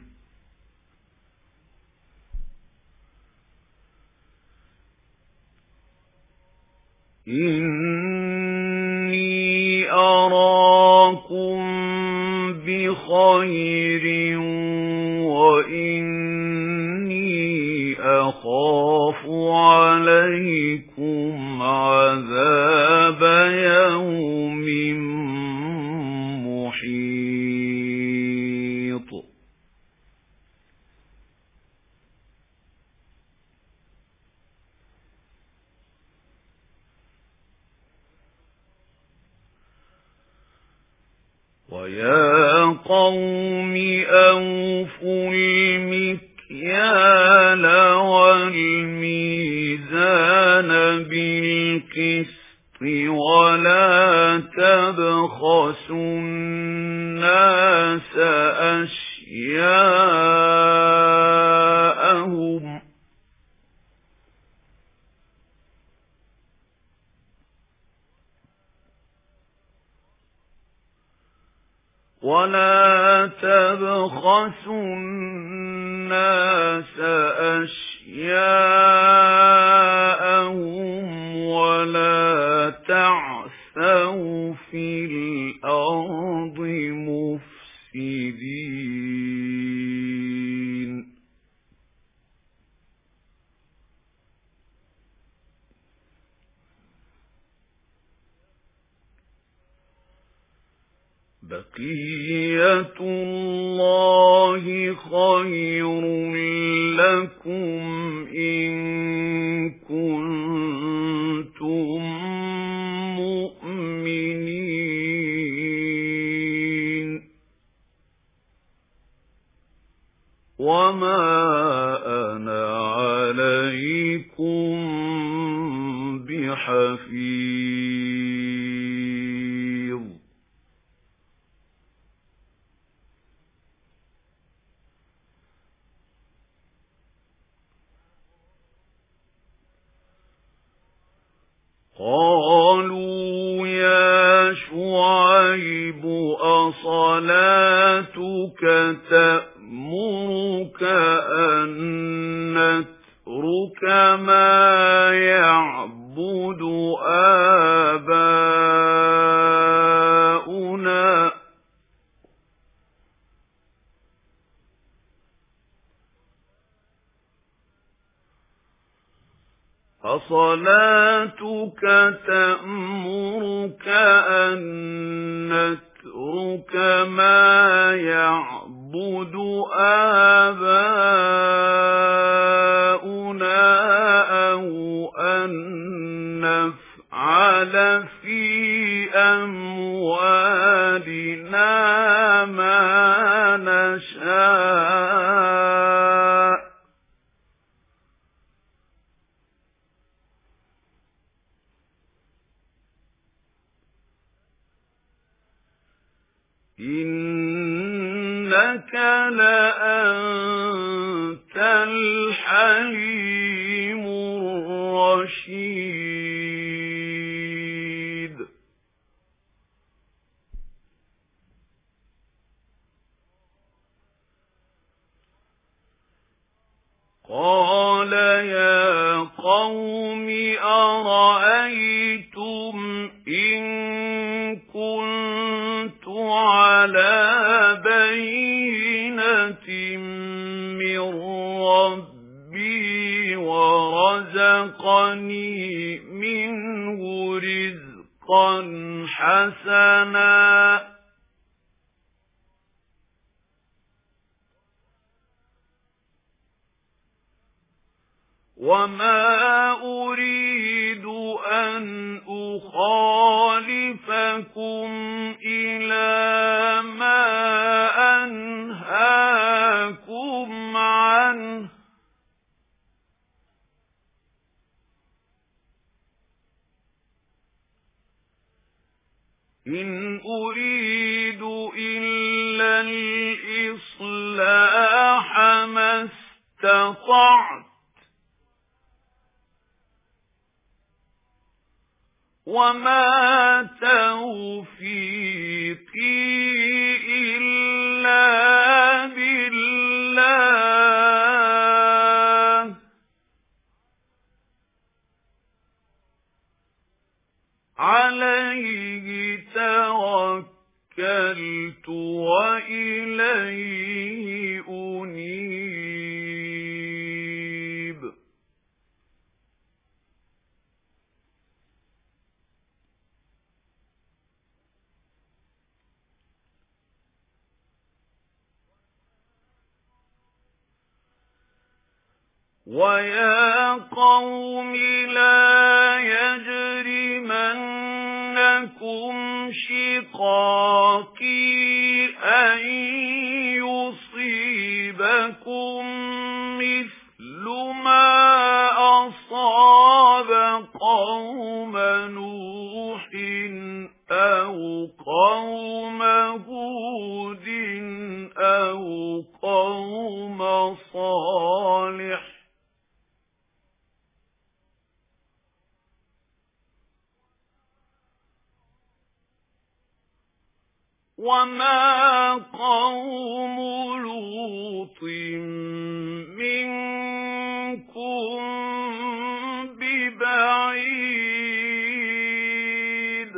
S1: إِنِّي أَرَاكُمْ بِخَيْرٍ وَإِنِّي أَخَافُ عَلَيْكُمْ عَذَابَ يَوْمٍ مُحِيطٍ. وَيَا قَوْمِ أَوْفُوا الْمِكْيَالَ وَالْمِيزَانَ بِالْقِسْطِ وَلَا تَبْخَسُوا النَّاسَ أَشْيَاءَهُمْ وَلَا تَبْخَسُوا النَّاسَ أَشْيَاءَهُمْ وَلَا تَعْثَوْا فِي الْأَرْضِ مُفْسِدِينَ. بَقِيَّةُ اللَّهِ خَيْرٌ لَكُمْ إِن كُنتُم مُّؤْمِنِينَ وَمَا أَنَا عَلَيْكُمْ بِحَفِيظٍ. قَالُوا يَا شُعَيْبُ أَصَلَاتُكَ تَأْمُرُكَ أَن نَّتْرُكَ مَا يَعْبُدُ آبَاؤُنَا أَصَلَاتُكَ تَأْمُرُكَ أَن نَّتْرُكَ مَا يَعْبُدُ آبَاؤُنَا أَوْ أَن نَّفْعَلَ فِي أَمْوَالِنَا مَا نَشَاءُ إِنَّكَ لَأَنتَ الْحَلِيمُ الرَّشِيدُ. قَالَ يَا قَوْمِ أَرَأَيْتُمْ ارزقني منه رزقا حسنا وما أريد أن أخالفكم إلى ما أنهاكم عنه إن أريد إلا الإصلاح ما استطعت وما توفيقي إلا بالله عليه توكلت وإليه أنيب وَيَا قَوْمِ لَا يَجْرِمَنَّكُمْ شِقَاقِي أَن يُصِيبَكُم مِّثْلُ مَا أَصَابَ قَوْمَ نُوحٍ أَوْ قَوْمَ هُودٍ أَوْ قَوْمَ صَالِحٍ وَمَا قَوْمُ لُوطٍ مِنكُم بِبَعِيدٍ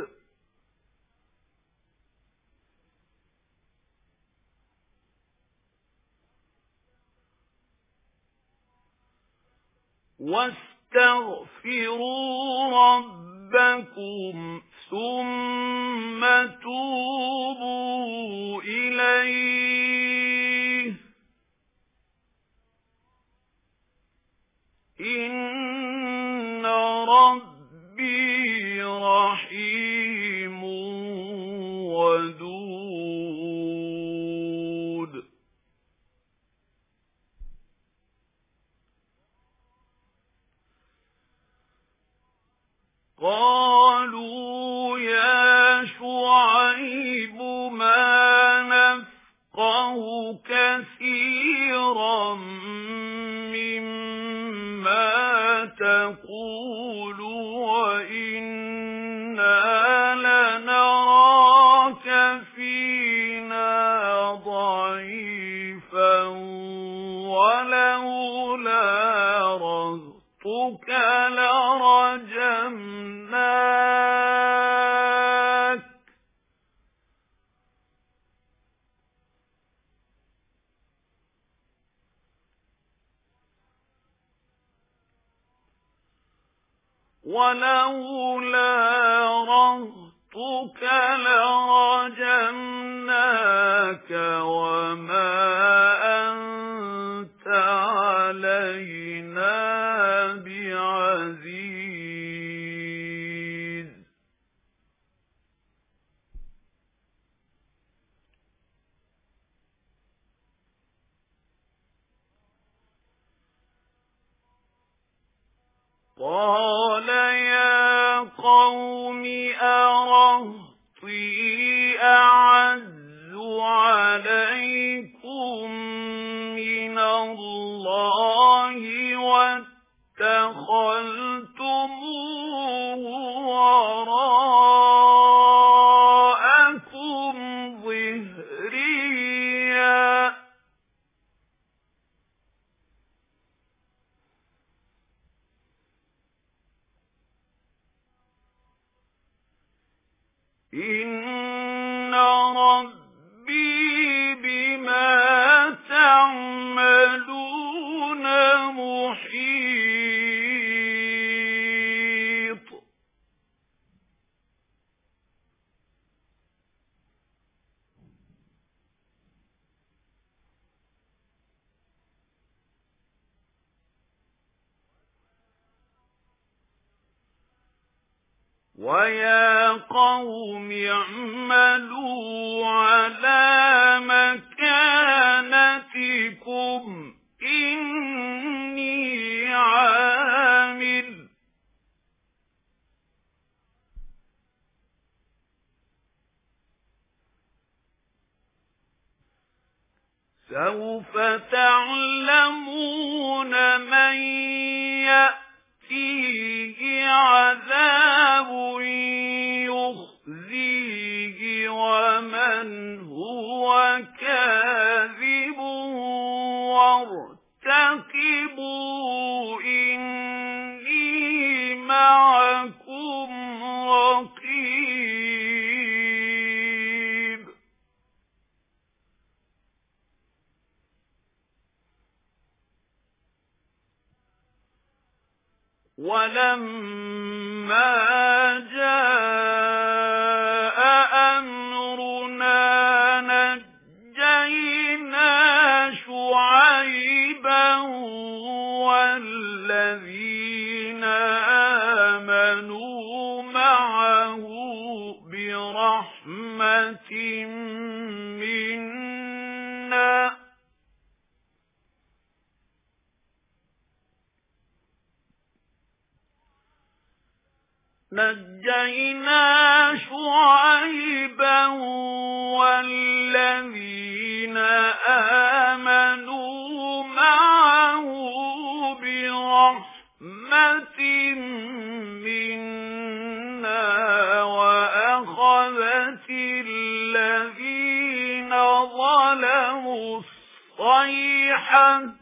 S1: وَاسْتَغْفِرُوا رَبَّكُمْ ثُمَّ تُوبُوا إِلَيْهِ إِنَّ رَبِّي رَحِيمٌ وَدُودٌ قَالُوا يَا شُعَيْبُ مَا نَفْقَهُ كَثِيرًا مِّمَّا تَقُولُ وَإِنَّا لَنَرَاكَ فِينَا ضَعِيفًا وَلَوْلَا رَهْطُكَ لَرَجَمْنَاكَ وَلَوْلَا رَهْطُكَ لَرَجَمْنَاكَ وَمَا أَنتَ عَلَيْنَا بِعَزِيزٍ قَالَ يَا قَوْمِ أَرَهْطِي أَعَزُّ عَلَيْكُم مِّنَ اللَّهِ وَاتَّخَذْتُمُوهُ وَرَاءَكُمْ ظِهْرِيًّا إِنَّ رَبِّي بِمَا تَعْمَلُونَ مُحِيطٌ وَيَا قَوْمِ اعْمَلُوا عَلَى مَكَانَتِكُمْ إِنِّي عَامِلٌ سَوْفَ تَعْلَمُونَ مَن يَأْتِيهِ عَذَابٌ يُخْزِيهِ وَمَنْ هُوَ كَاذِبٌ وَارْتَقِبُوا إِنِّي مَعَكُمْ رَقِيبٌ وَلَمَّا جَاءَ أَمْرُنَا نَجَّيْنَا شُعَيْبًا وَالَّذِينَ آمَنُوا مَعَهُ بِرَحْمَةٍ مِنَّا نَجَّيْنَا شُعَيْبًا وَالَّذِينَ آمَنُوا مَعَهُ بِرَحْمَةٍ مِنَّا وَأَخَذَتِ الَّذِينَ ظَلَمُوا الصَّيْحَةُ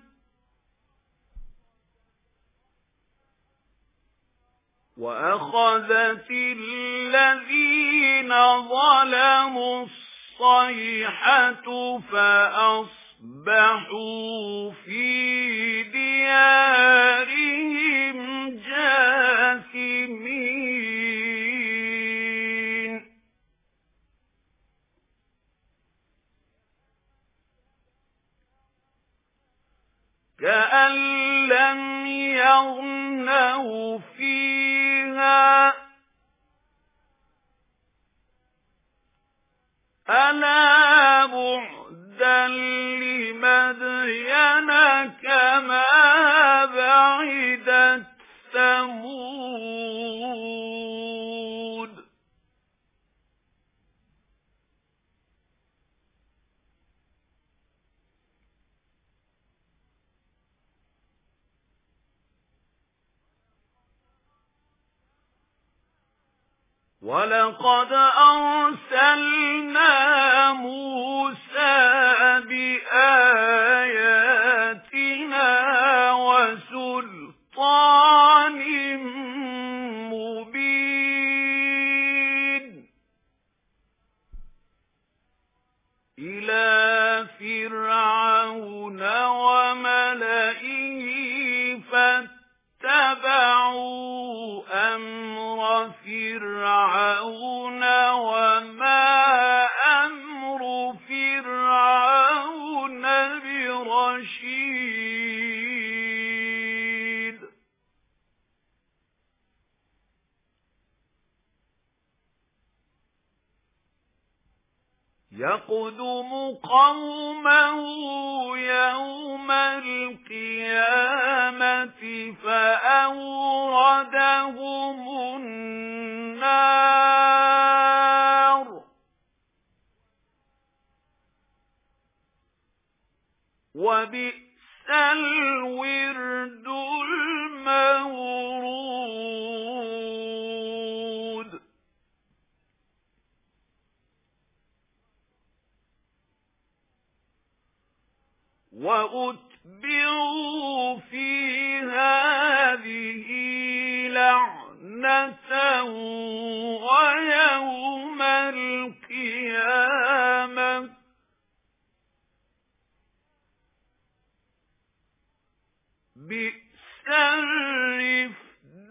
S1: وَأَخَذَتِ الَّذِينَ ظَلَمُوا الصَّيْحَةُ فَأَصْبَحُوا فِي دِيَارِهِمْ جَاثِمِينَ كَأَن لَّمْ يَغْنَوْا فِيهَا أَلَا بُعْدًا لِّمَدْيَنَ كَمَا بَعِدَتْ ثَمُودُ وَلَقَدْ أَرْسَلْنَا مُوسَى بِآيَاتِنَا وَسُلْطَانٍ مُبِينٍ إِلَى فِرْعَوْنَ وَمَلَئِهِ فَاتَّبَعُوا أَمْرَ فِرْعَوْنَ وَمَا أَمْرُ فِرْعَوْنَ بِرَشِيدٍ يَقْدُمُ قَوْمَهُ يَوْمَ الْقِيَامَةِ فَأَوْرَدَهُمُ النَّارَ وَبِئْسَ الْوِرْدُ الْمَوْرُودُ وَأُتْبِعُوا فِي هَذِهِ لَعْنَةً وَيَوْمَ الْقِيَامَةِ بِئْسَ الرِّفْدُ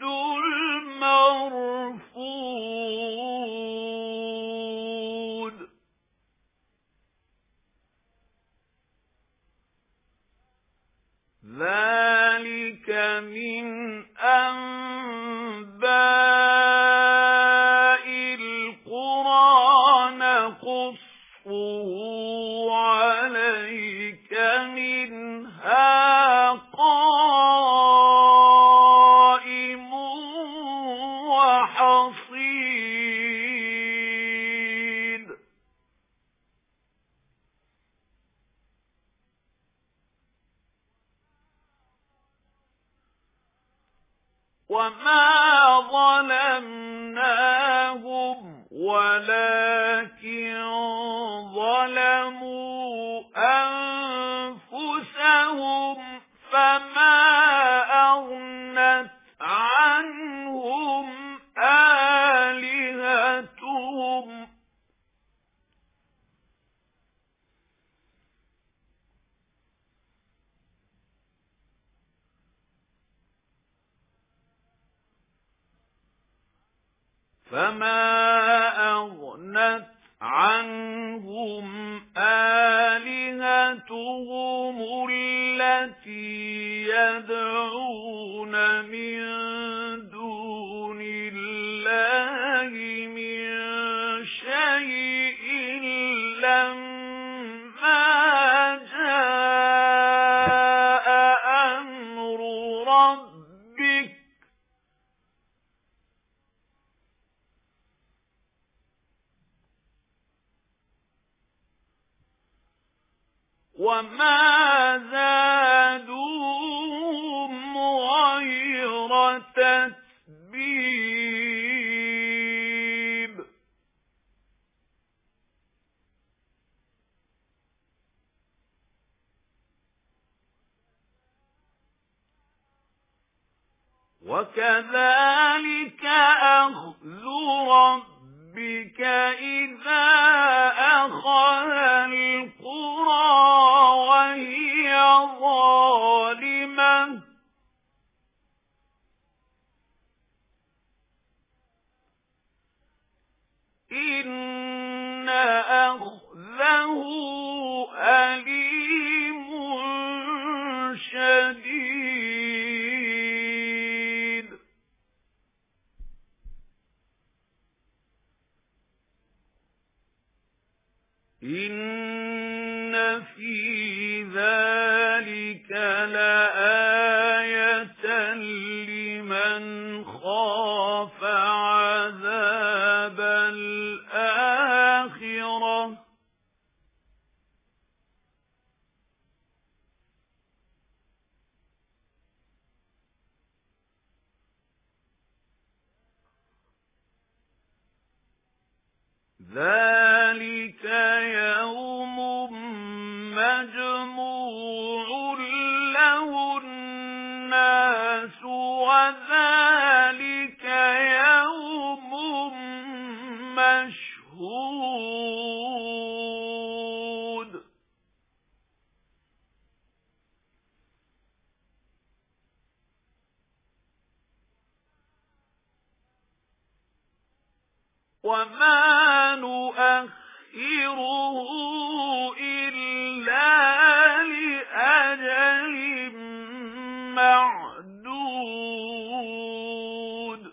S1: الْمَرْفُودُ وحصيد وما ظلمناهم ولكن ظلموا أنفسهم فما أغنت عنهم آلهتهم فما أغنت عنهم آلهتهم التي يدعون من دون الله من شيء لما جاء أمر ربك وما زادوهم غير تتبيب وكذلك أخذ ربك إذا أخذ القرى وهي ظالمة إن أخذه أليم شديد إن في ذلك لآية لمن خاف عذاب الآخرة ذلك يوم مجموع له الناس وذلك يوم مشهود وما نؤخره إلا لأجل معدود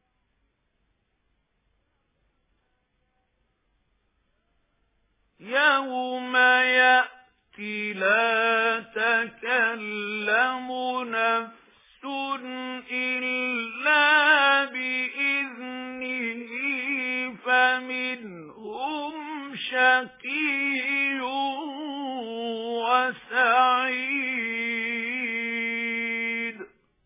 S1: يوم يأتي لا تكلم نفس إلا بإذنه فمنهم شقي وسعيد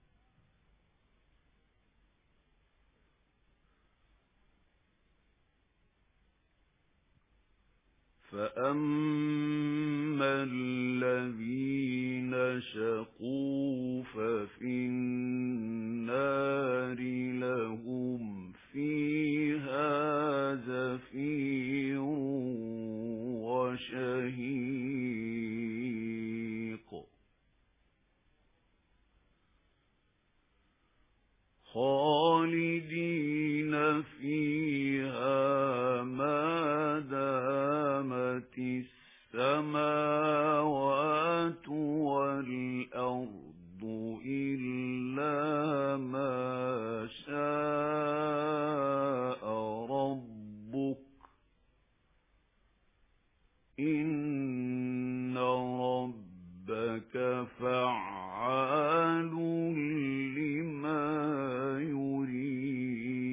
S1: فأما الذين شقوا ففي النار لهم فيها زفير وشهيق خالدين فيها ما دامت السماوات والأرض إلا ما شاء ربك إن ربك فعال لما يريد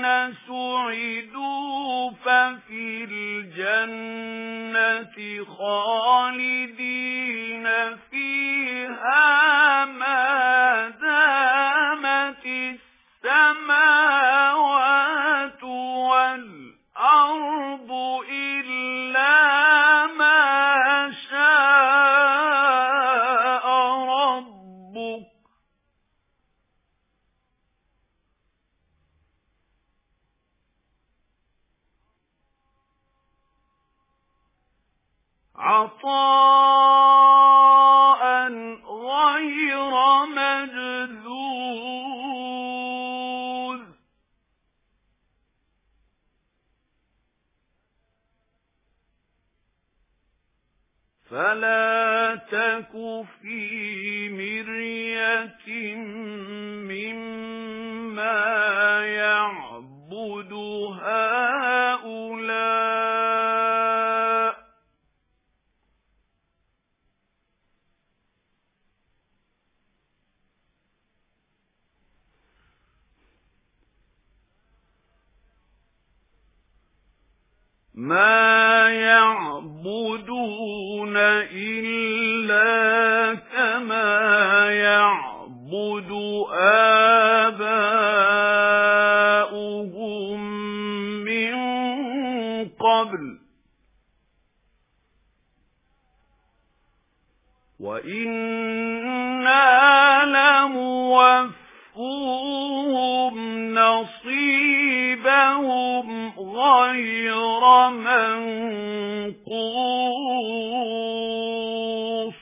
S1: سُعِدُوا فَفِي الْجَنَّةِ خَالِدِينَ فِيهَا مَا دَامَتِ السَّمَاوَاتُ وَالْأَرْضُ إِلَّا مَا شَاءَ رَبُّكَ عَطَاءً غَيْرَ مَجْذُوذٍ فَلَا تَكُ فِي مِرْيَةٍ مِّمَّا يَعْبُدُ هَؤُلَاءِ مَا يَعْبُدُونَ إِلَّا كَمَا يَعْبُدُ آبَاؤُهُم مِّن قَبْلُ وَإِنَّا لَمُوَفُّوهُمْ نَصِيبَهُمْ غَيْرَ مَنقُوصٍ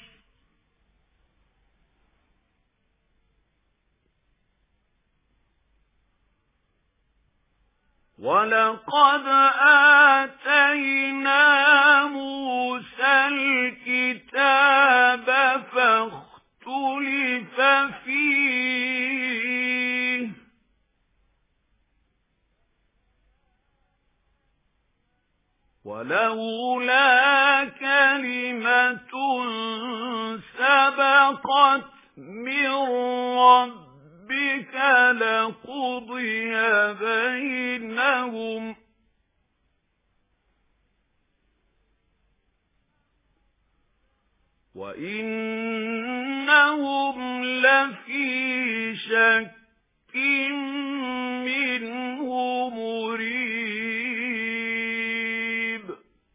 S1: وَلَقَدْ آتَيْنَا مُوسَى الْكِتَابَ فَاخْتُلِفَ فِيهِ وَلَوْلَا كَلِمَةٌ سَبَقَتْ مِنْ رَبِّكَ لَقُضِيَ بَيْنَهُمْ وَإِنَّهُمْ لَفِي شَكٍّ مِّنْهُ مُرِيبٍ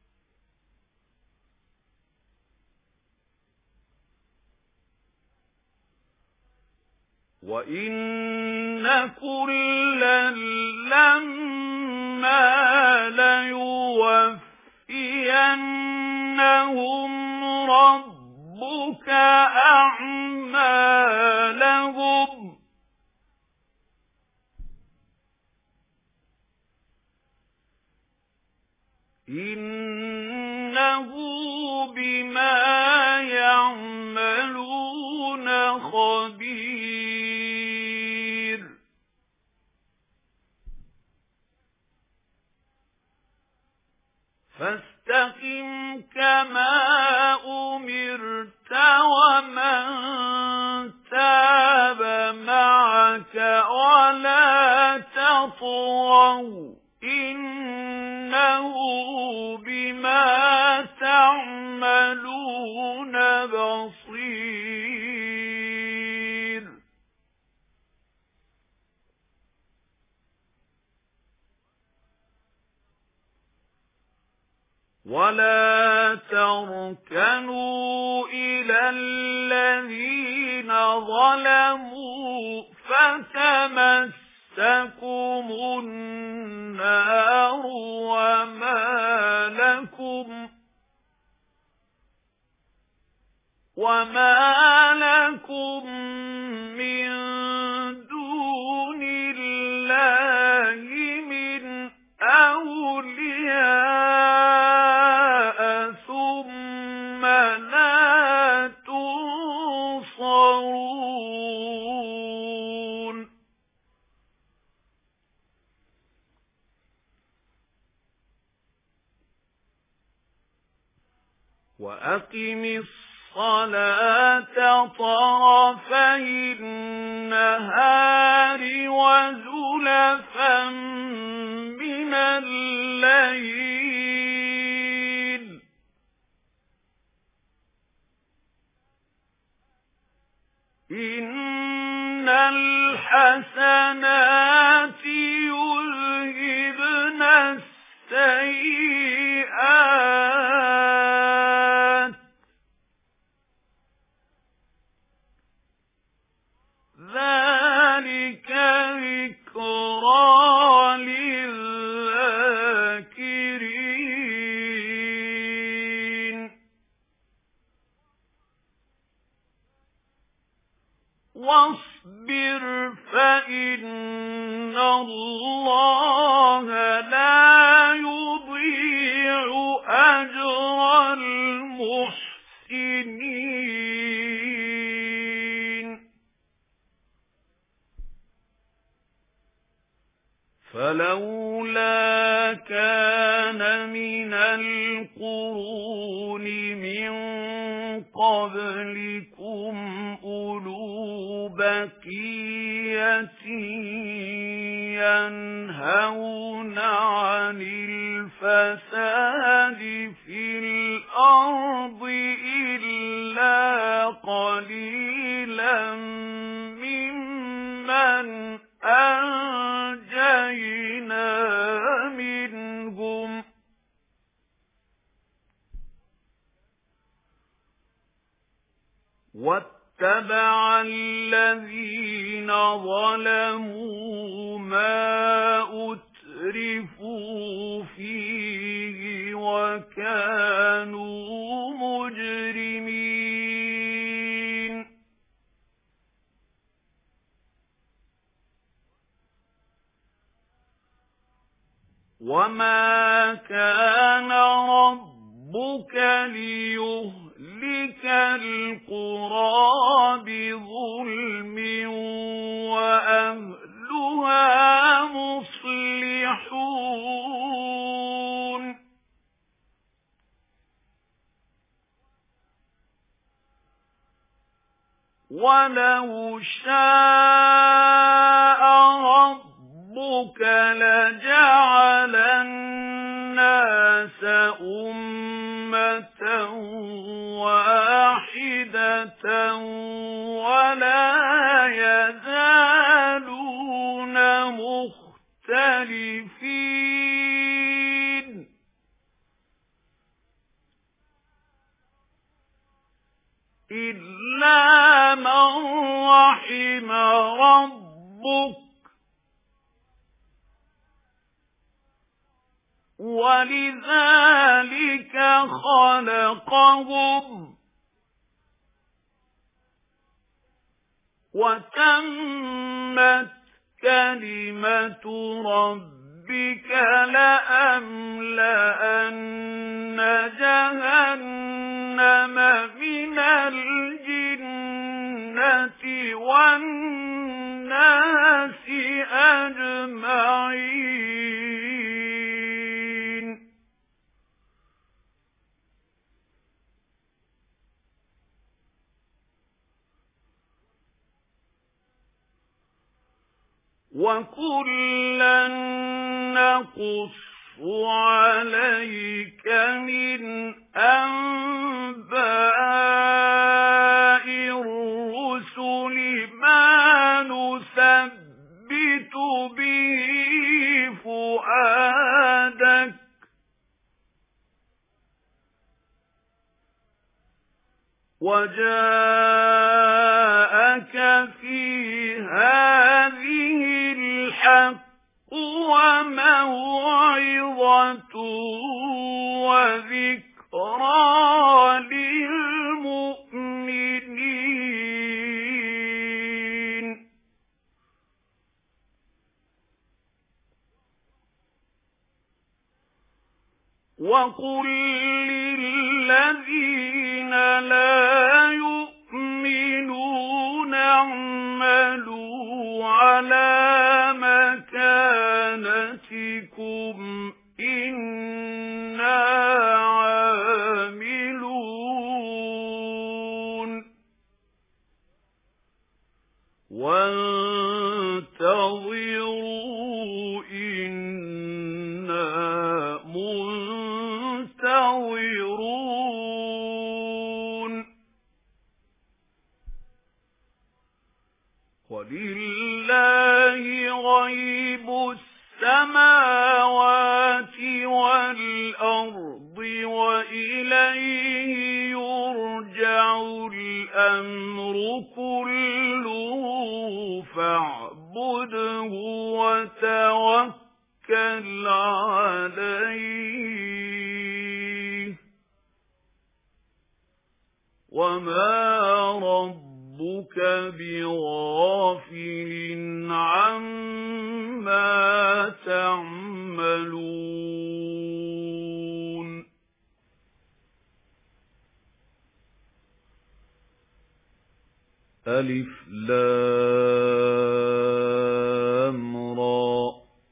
S1: وَإِنَّ كُلًّا لَّمَّا لَيُوَفِّيَنَّهُمْ رَبُّكَ أَعْمَالَهُمْ إِنَّهُ بِمَا يَعْمَلُونَ خَبِيرٌ فَاسْتَقِمْ كَمَا أُمِرْتَ وَمَنْ تَابَ مَعَكَ وَلَا تَطْغَوْا إِنَّهُ بِمَا تَعْمَلُونَ بَصِيرٌ وَلَا تَرْكَنُوا إِلَى الَّذِينَ ظَلَمُوا فَتَمَسَّكُمُ النَّارُ وَمَا لَكُمْ وَمَا لَكُمْ مِنْ دُونِ اللَّهِ مِنْ أَوْلِيَاءَ ثُمَّ لَا تُنصَرُونَ وَأَقِمِ الصَّلَاةَ طَرَفَيِ النَّهَارِ وَزُلَفًا اللَّهَ لَا يُضِيعُ أَجْرَ الْمُحْسِنِينَ فَلَوْلَا كَانَ مِنَ الْقُرُونِ مِنْ قَبْلِكُمْ أُولُو بَقِيَّةٍ يَنْهَوْنَ عَنِ الْفَسَادِ فِي الْأَرْضِ إِلَّا قَلِيلًا مِّمَّنْ أَنْجَيْنَا مِنْهُمْ وَاتَّبَعَ الَّذِينَ ظَلَمُوا مَا أُتْرِفُوا فِيهِ وَكَانُوا مُجْرِمِينَ وَمَا كَانَ رَبُّكَ لِيُهْلِكَ الْقُرَى بِظُلْمٍ وَأَهْلُهَا مُصْلِحُونَ وَلَوْ شَاءَ رَبُّكَ لَجَعَلَ النَّاسَ أُمَّةً وَاحِدَةً وَلَا يَزَالُونَ مُخْتَلِفِينَ إِلَّا مَنْ رَحِمَ رَبُّكَ وَلِذَلِكَ خَلَقَهُمْ وَتَمَّتْ كَلِمَةُ رَبِّكَ لَأَمْلَأَنَّ جَهَنَّمَ مِنَ الْجِنَّةِ وَالنَّاسِ أَجْمَعِينَ وَكُلًّا نَّقُصُّ عَلَيْكَ مِنْ أَنبَاءِ الرُّسُلِ مَا نُثَبِّتُ بِهِ فُؤَادَكَ وَجَاءَكَ فِي هَذِهِ الْحَقُّ وَمَوْعِظَةٌ وَذِكْرَى لِلْمُؤْمِنِينَ وَقُل لِّلَّذِينَ لَا يُؤْمِنُونَ اعْمَلُوا عَلَى مَكَانَتِكُمْ إِنَّا عَامِلُونَ وَانتَظِرُوا إِنَّا مُنتَظِرُونَ وَلِلَّهِ غَيْبُ السَّمَاوَاتِ وَالْأَرْضِ وَإِلَيْهِ يُرْجَعُ الْأَمْرُ كُلُّهُ فَاعْبُدْهُ وَتَوَكَّلْ عَلَيْهِ وَمَا رَبُّكَ ربك بغافل عما تعملون ألف لام را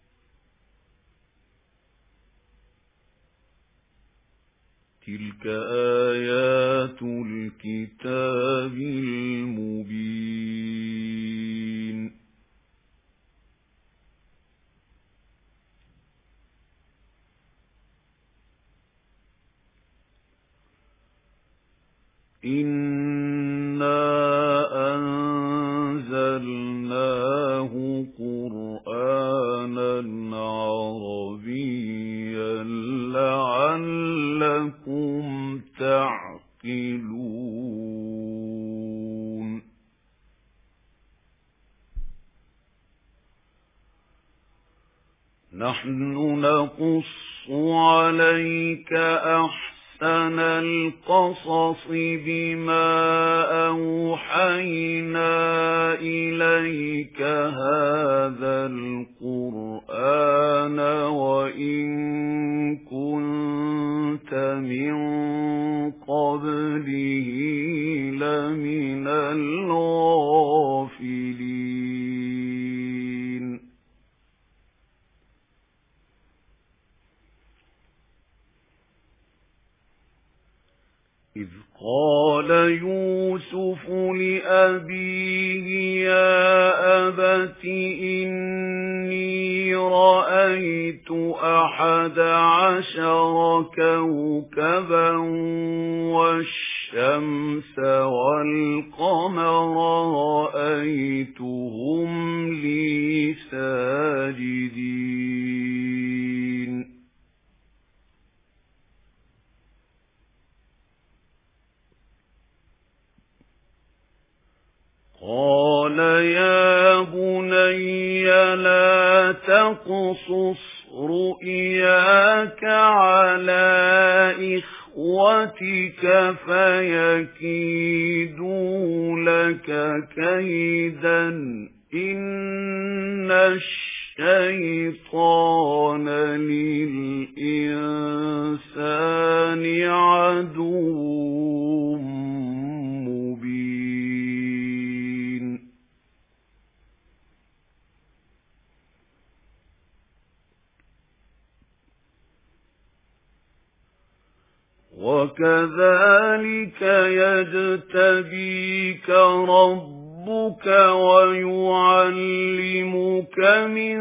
S1: تلك آيات الكتاب المبين إنا أنزلناه قرآنا عربيا لعلكم تعقلون نحن نقص عليك أحسن أحسن القصص بما أوحينا إليك هذا القرآن وإن كنت من قبله لمن الغافلين إذ قال يوسف لأبيه يا أبت إني رأيت أحد عشر كوكبا والشمس والقمر رأيتهم لي ساجدين قال يا بني لا تقصص رؤياك على إخوتك فيكيدوا لك كيدا إن الشيطان للإنسان عدو مبين وكذلك يجتبيك ربك ويعلمك من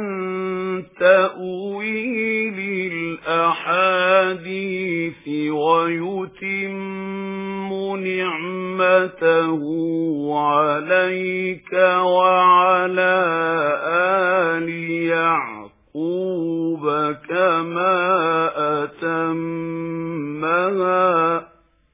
S1: تأويل الأحاديث ويتم نعمته عليك وعلى آل يعقوب كما أتمها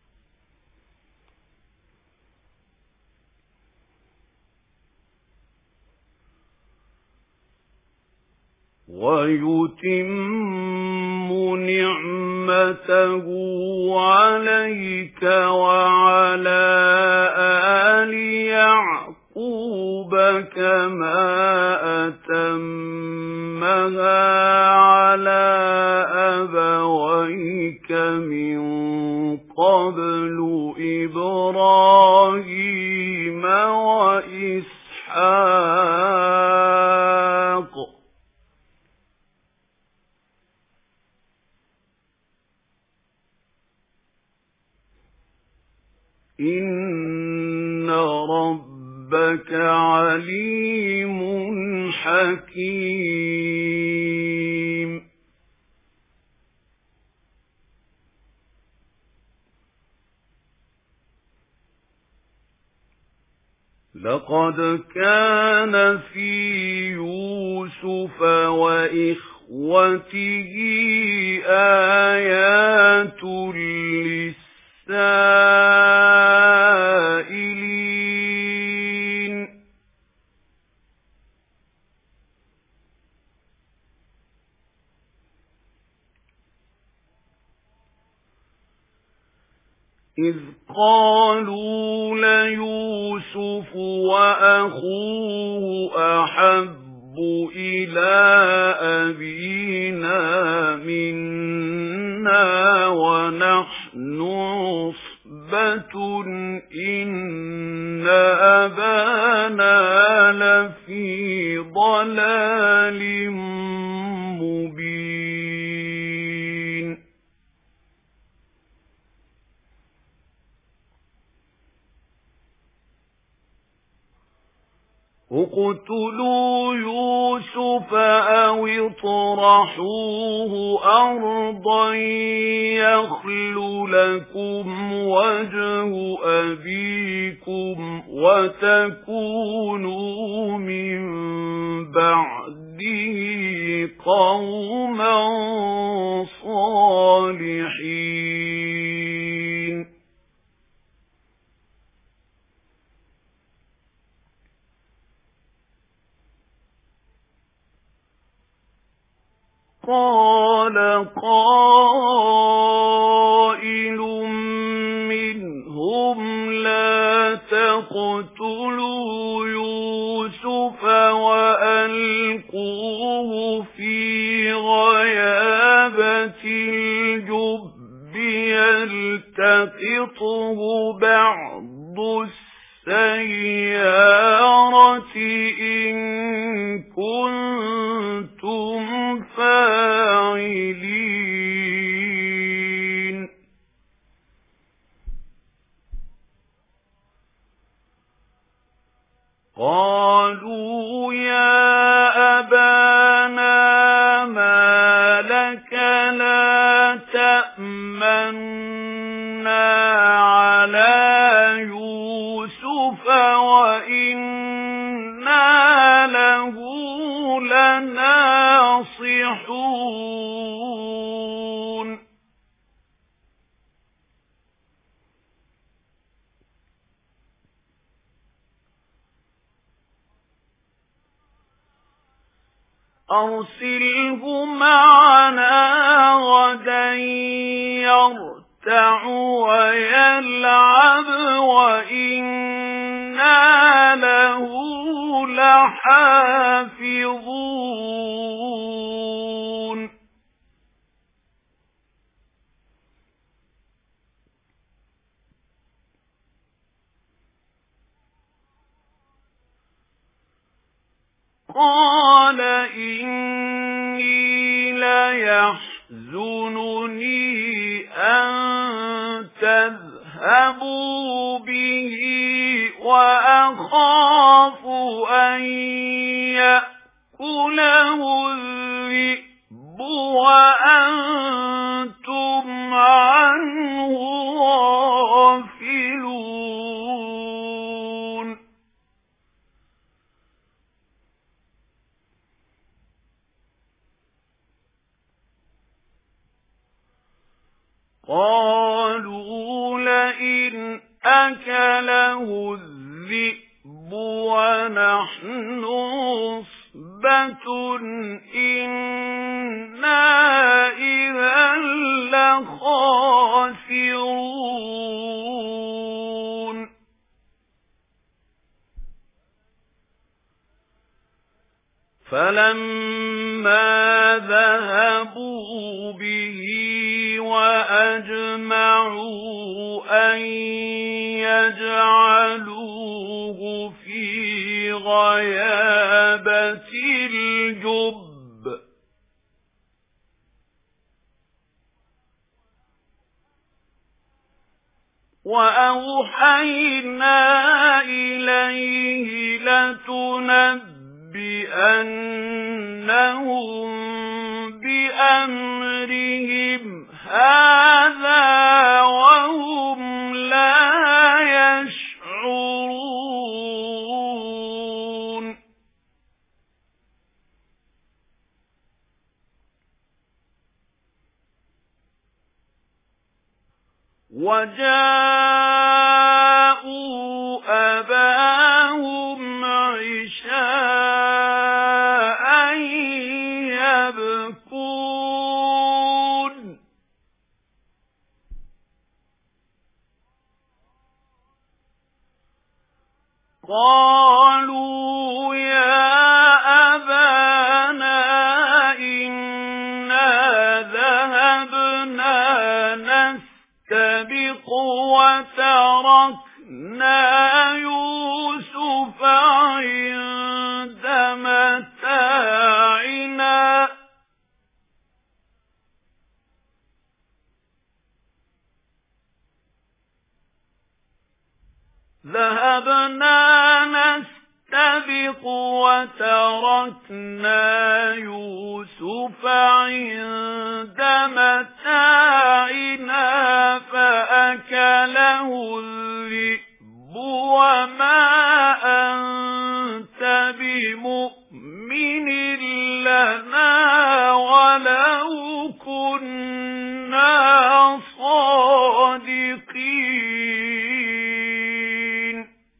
S1: ويتم نعمته عليك وعلى آل يعقوب كما أتمها على أبويك من قبل إبراهيم وإسحاق إن ربك عليم حكيم لقد كان في يوسف وإخوته آيات للسائلين إذ قالوا ليوسف وأخوه أحب إلى أبينا منا ونحن عصبة إن أبانا لفي ضلال مبين اقتلوا يوسف أو اطرحوه أرضا يخل لكم وجه أبيكم وتكونوا من بعده قوما صالحين قال قائل منهم لا تقتلوا يوسف وألقوه في غيابة الجب يلتقطه بعض السيارة إن كنتم فاعلين قالوا يا أبانا ما لك لا تأمنا على يوسف وإنا له لناصحون أرسله معنا غدا يرتع ويلعب وإنا له لحافظون قال إني ليحزنني أن تذهبوا به وأخاف أن يأكله الذئب وأنتم عنه غافلون قالوا لئن أكله الذئب ونحن عصبة إنا إذا لخاسرون فلما ذهبوا به وأجمعوا أن يجعلوه في غيابة الجب وأوحينا إليه لتنبئنهم بأمرهم هذا وهم لا يشعرون وجاءوا أباهم عشاء يبكون قالوا يا أبانا إنا ذهبنا نستبق وتركنا يوسف عند متاعنا ذهبنا نستبق وتركنا يوسف عند متاعنا فأكله الذئب وما أنت بمؤمن لنا ولو كنا صادقين.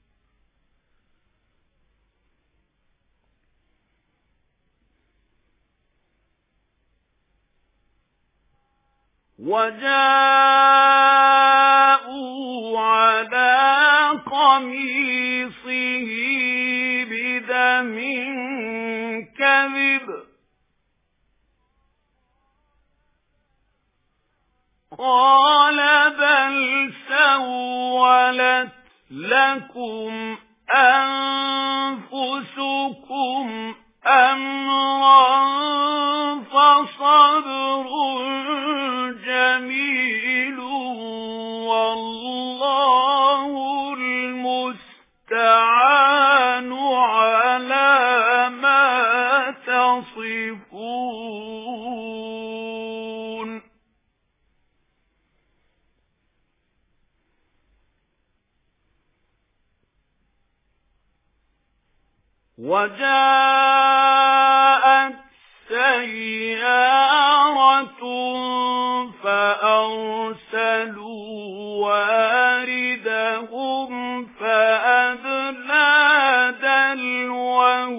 S1: وجاءوا على قميصه بدم كذب قال بل سولت لكم أنفسكم أمرا فصبر جميل والله المستعان على ما تصفون. وجاءت سيارة فأرسلوا واردهم فأدلى دلوه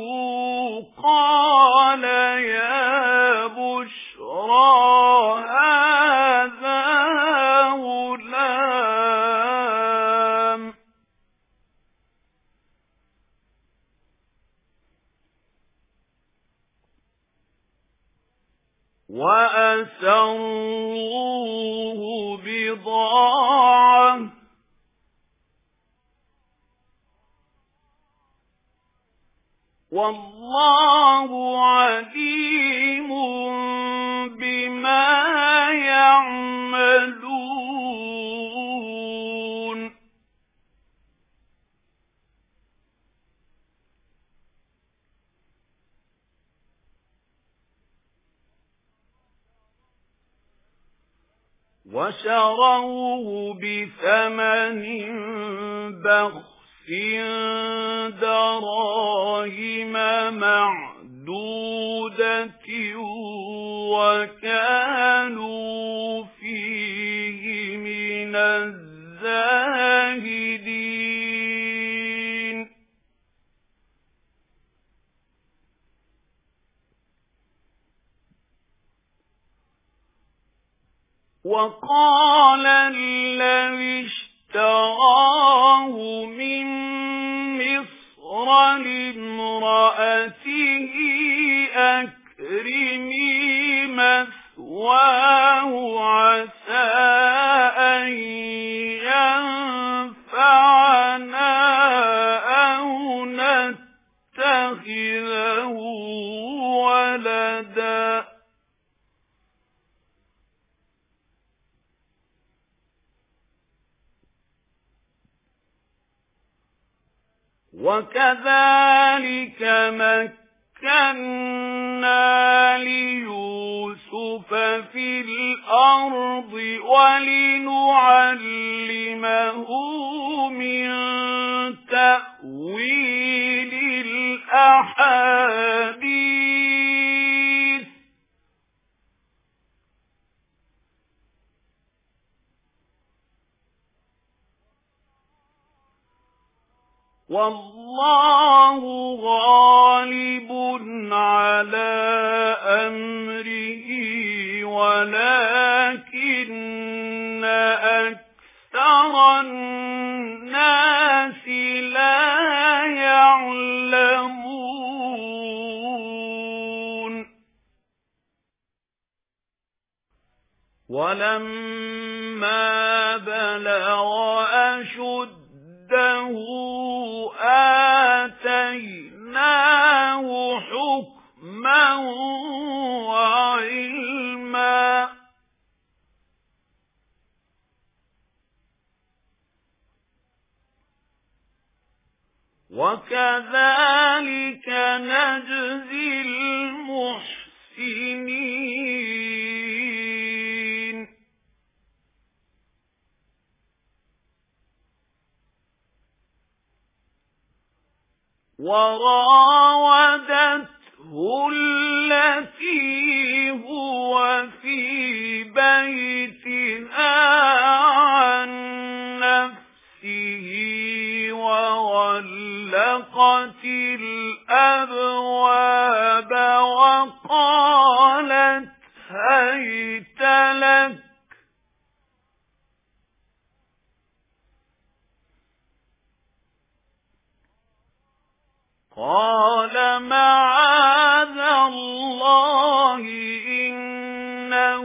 S1: قال يا بشرى هذا غلام وأسروه بضاعة والله عليم بما يعملون. وشروه بثمن بخس دراهم معدودة وكانوا فيه من الزاهدين. وقال الذي اشتراه من مصر لامرأته أكرمي مثواه عسى أن ينفعنا أو نتخذه ولدا وكذلك مكنا ليوسف في الأرض ولنعلمه من تأويل الأحاديث والله غالب على أمره ولكن أكثر الناس لا وَلَمَّا بَلَغَ أَشُدَّهُ آتَيْنَاهُ حُكْمًا وَعِلْمًا وَكَذَلِكَ نَجْزِي الْمُحْسِنِينَ وَرَاوَدَتْهُ الَّتِي هُوَ فِي بَيْتِهَا عَن نَّفْسِهِ وَغَلَّقَتِ الْأَبْوَابَ وَقَالَتْ هَيْتَ لَكَ قَالَ مَعَاذَ اللَّهِ إِنَّهُ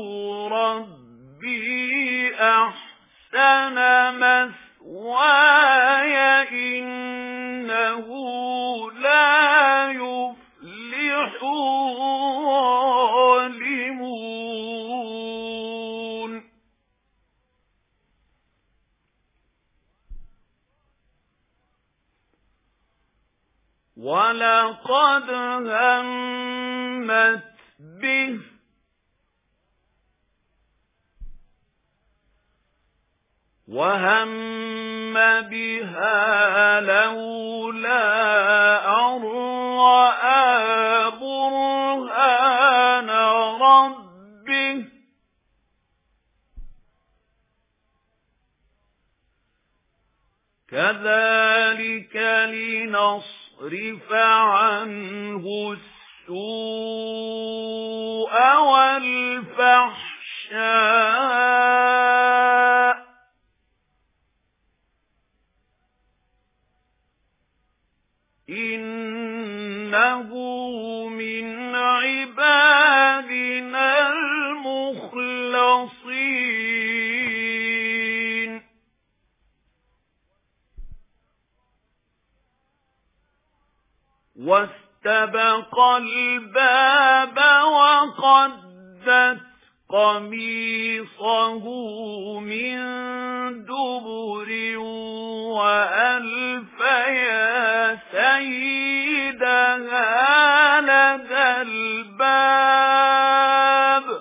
S1: رَبِّي أَحْسَنَ مَثْوَايَ إِنَّهُ لَا يُفْلِحُ الظَّالِمُونَ وَلَقَدْ هَمَّتْ بِهِ وَهَمَّ بِهَا لَوْلَا أَن رَّأَىٰ بُرْهَانَ رَبِّهِ كَذَلِكَ لِنَصْرِفَ عَنْهُ السُّوءَ وَالْفَحْشَاءَ إِنَّهُ مِنْ عِبَادِنَا الْمُخْلَصِينَ وَاسْتَبَقَ الْبَابَ وَقَدَّتْ قَمِيصَهُ مِنْ دُبُرٍ وَأَلْفَ يَا سَيِّدَهَا لَدَى الْبَابِ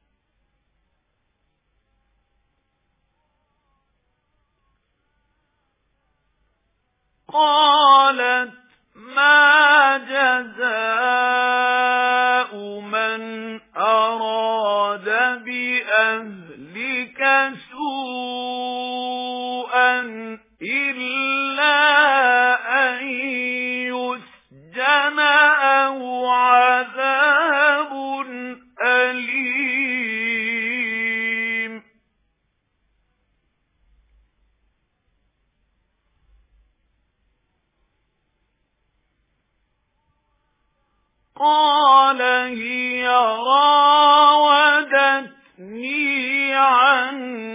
S1: قَالَتْ مَا جَزَاءُ مَنْ أَرَادَ بِأَهْلِكَ سُوءًا إِلَّا أَن يُسْجَنَ أَوْ عَذَابٌ أَلِيمٌ قَالَ هِيَ رَاوَدَتْنِي عَن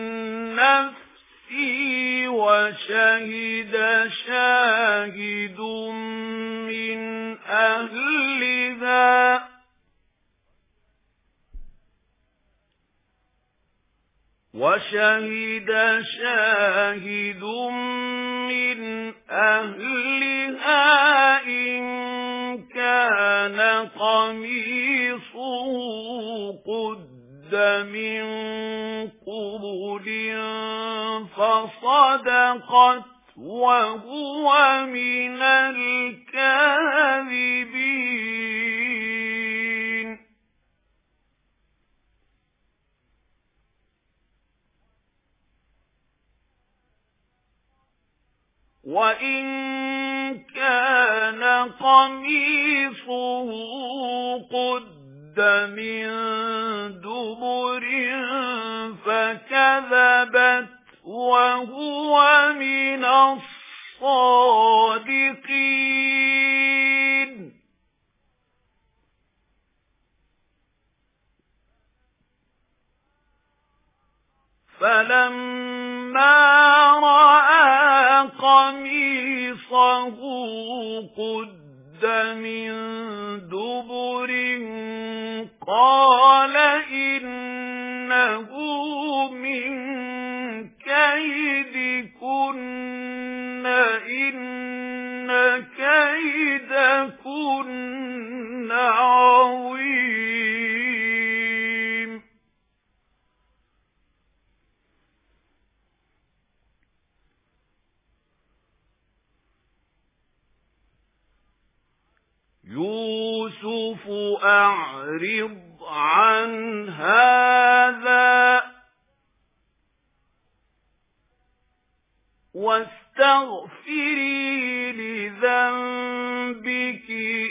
S1: نَّفْسِي وَشَهِدَ شَاهِدٌ مِّنْ أَهْلِهَا وَشَهِدَ شَاهِدٌ مِّنْ أَهْلِهَا إِن كَانَ قَمِيصُهُ قُدَّ مِن قُبُلٍ فَصَدَقَتْ وَهُوَ مِنَ الْكَاذِبِينَ وَإِن كَانَ قَمِيصُهُ قُدَّ مِن دُبُرٍ فَكَذَبَتْ وَهُوَ مِنَ الصَّادِقِينَ فَلَمَّا رَأَى قَمِيصَهُ قُدَّ مِن دُبُرٍ قَالَ إِنَّهُ مِن كَيْدِكُنَّ إِنَّ كَيْدَكُنَّ عَظِيمٌ. يوسف أعرض عن هذا واستغفري لذنبك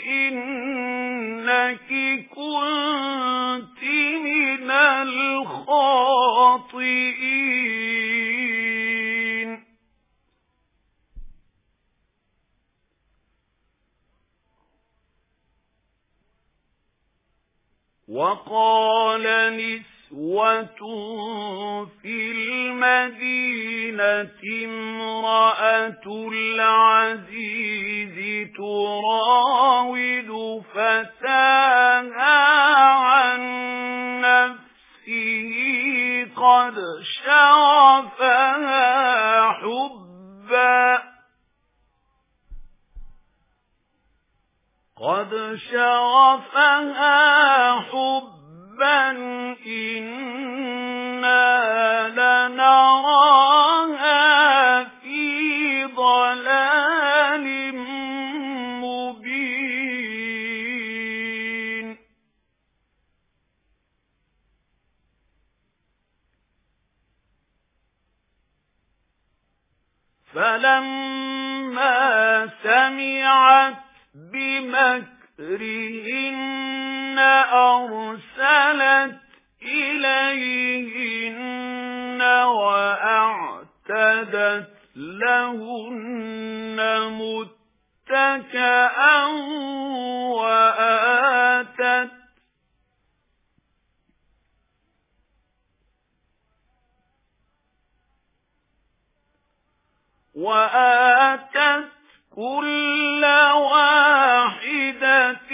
S1: إنك كنت من الخاطئين. وقال نسوة في المدينة امرأة العزيز تراود فتاها عن نفسه قد شغفها حبا قد شغفها حبا إنا لنراها في ضلال مبين. فلما سمعت بمكرهن أرسلت إليهن وأعتدت لهن متكئا وآتت وآتت كل واحدة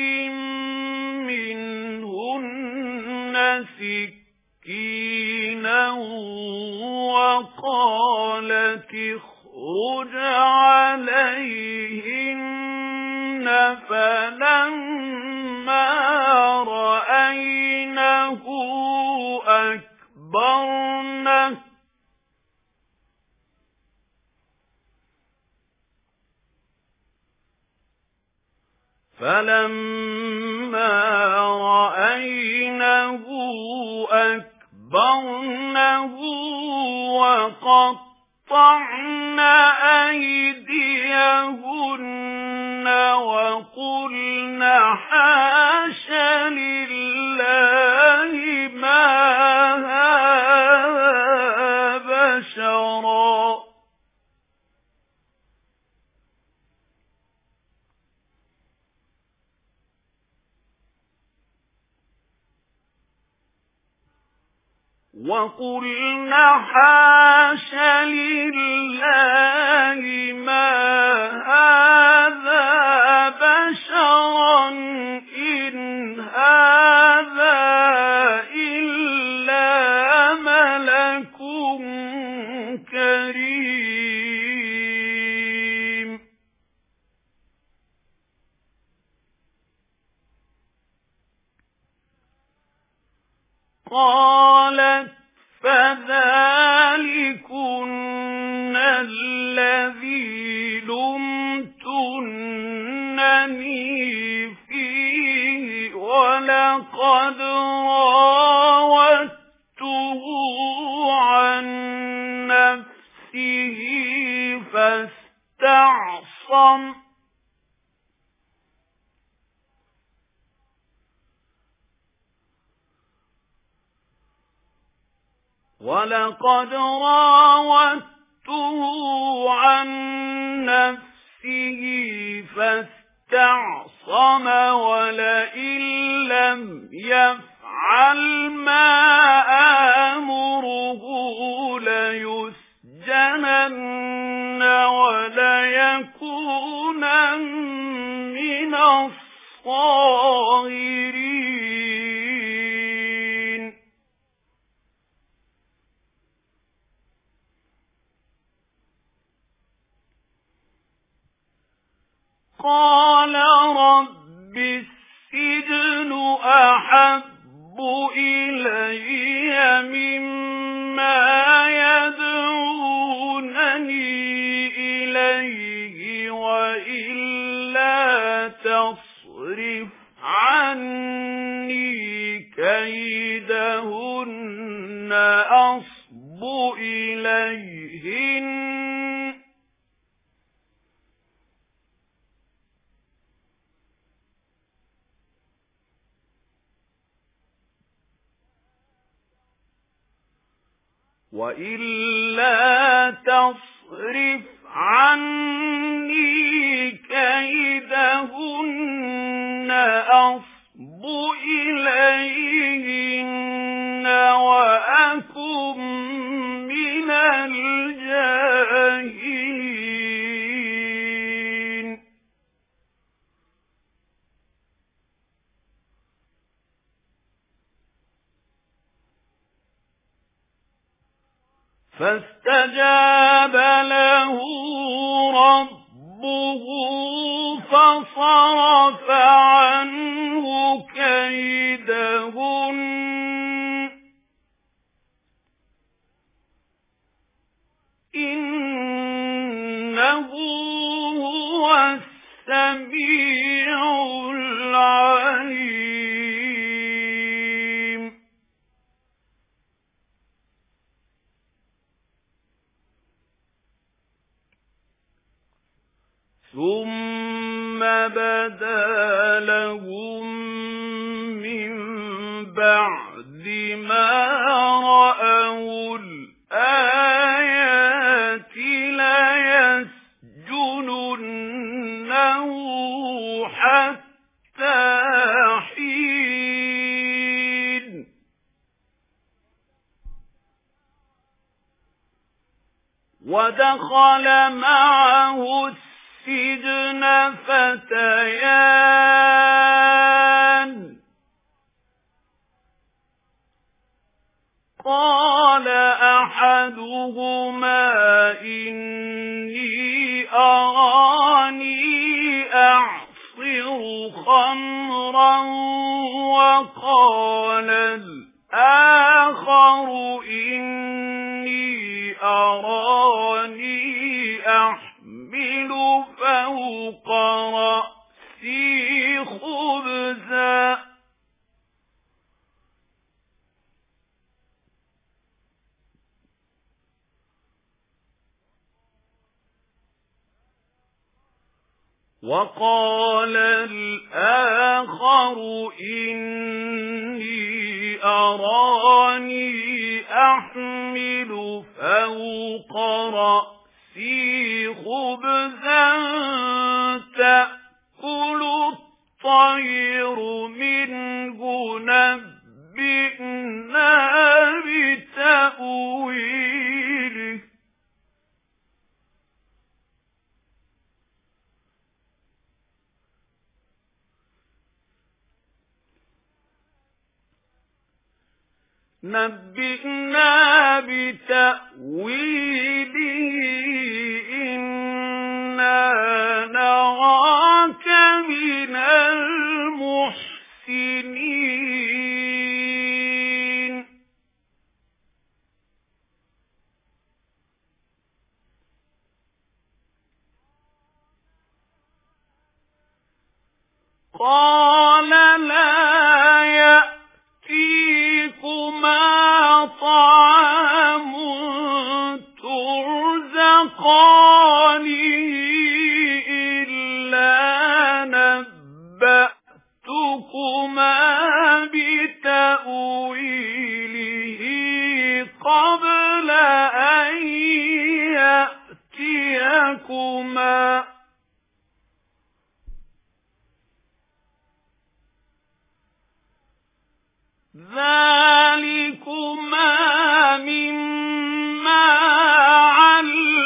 S1: منهن سكينا وقالت اخرج عليهن فلما رأينه أكبرنه فَلَمَّا رَأَيْنَهُ أَكْبَرْنَهُ وَقَطَّعْنَ أَيْدِيَهُنَّ وَقُلْنَ حَاشَ لِلَّهِ مَا هَذَا بَشَرًا وَقُلْنَ حَاشَ لِلَّهِ مَا هَذَا بَشَرًا إِنْ هَذَا إِلَّا مَلَكٌ كَرِيمٌ. قالت فَذَلِكُنَّ الَّذِي لُمْتُنَّنِي فِيهِ وَلَقَدْ رَاوَدتُّهُ عَن نَّفْسِهِ فَاسْتَعْصَمَ وَلَقَدْ رَاوَدتُّهُ عَن نَّفْسِهِ فَاسْتَعْصَمَ وَلَئِن لَّمْ يَفْعَلْ مَا آمُرُهُ لَيَحْزَنَنَّ وَلَيَكُونًا مِنَ الصَّاغِرِينَ قَالَ رَبِّ السِّجْنُ أَحَبُّ إِلَيَّ مِمَّا يَدْعُونَنِي إِلَيْهِ وَإِلَّا تَصْرِفْ عَنِّي كَيْدَهُنَّ أَصْبُ إِلَيْهِنَّ وَإِلَّا تَصْرِفْ عَنِّي كَيْدَهُنَّ أَصْبُ إِلَيْهِنَّ وَأَكُن مِّنَ الْجَاهِلِينَ فَاسْتَجَابَ لَهُ رَبُّهُ فَصَرَفَ عَنْهُ كَيْدَهُنَّ إِنَّهُ هُوَ السَّمِيعُ الْعَلِيمُ ثُمَّ بَدَا لَهُم مِّن بَعْدِ مَا رَأَوُا الْآيَاتِ لَيَسْجُنُنَّهُ حَتَّىٰ حِينٍ وَدَخَلَ مَعَهُ السِّجْنَ فَتَيَانِ قَالَ أَحَدُهُمَا إِنِّي أَرَانِي أَعْصِرُ خَمْرًا وَقَالَ الْآخَرُ إِنِّي أَرَانِي أَحْمِلُ فَوْقَ رَأْسِي خُبْزًا وَقَالَ الْآخَرُ إِنِّي أَرَانِي أَحْمِلُ فَوْقَ رَأْسِي خُبْزًا تَأْكُلُ الطَّيْرُ مِنْهُ نَبِّئْنَا بِتَأْوِيلِهِ نَبِّئْنَا بِتَأْوِيلِهِ إِنَّا نَرَاكَ مِنَ الْمُحْسِنِينَ قَالَ لَا يَأْتِيكُمَا طَعَامٌ تُرْزَقَانِهِ إِلَّا نَبَّأْتُكُمَا بِتَأْوِيلِهِ قَبْلَ أَن يَأْتِيَكُمَا ذَلِكُمَا مِمَّا عَلَّمَنِي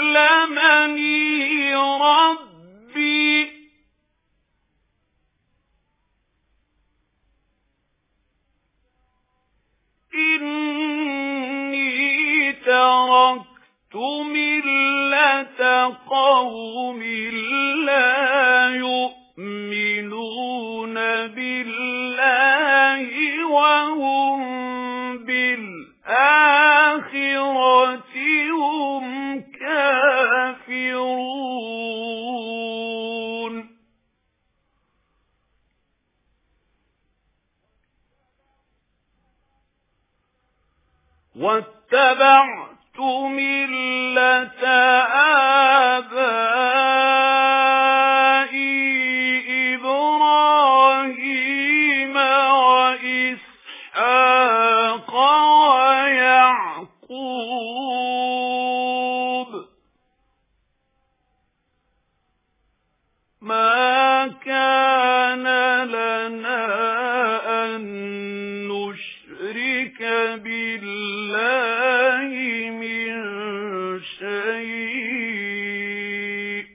S1: قوم لا يؤمنون بالله وهم بالآخرة هم كافرون واتبعت ملة آبائي إبراهيم وإسحاق ويعقوب ما كان لنا أن نشرك بالله من شيء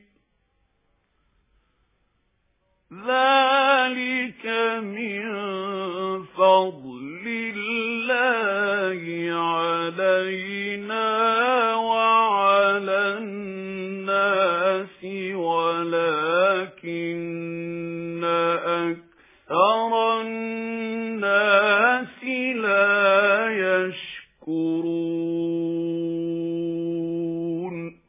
S1: ذلك من فضل الله علينا وعلى الناس ولكن أكثر الناس لا يشكرون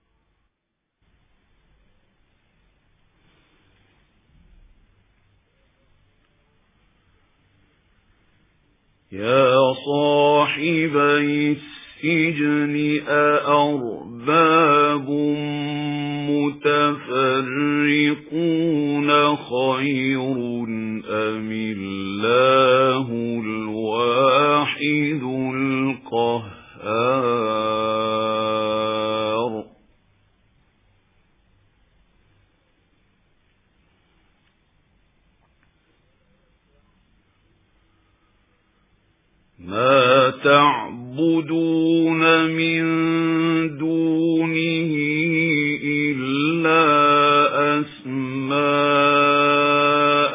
S1: يا صاحبي السجن أأرباب متفرقون خير أم الله الواحد القهار ما تعبدون من دونه إلا أسماء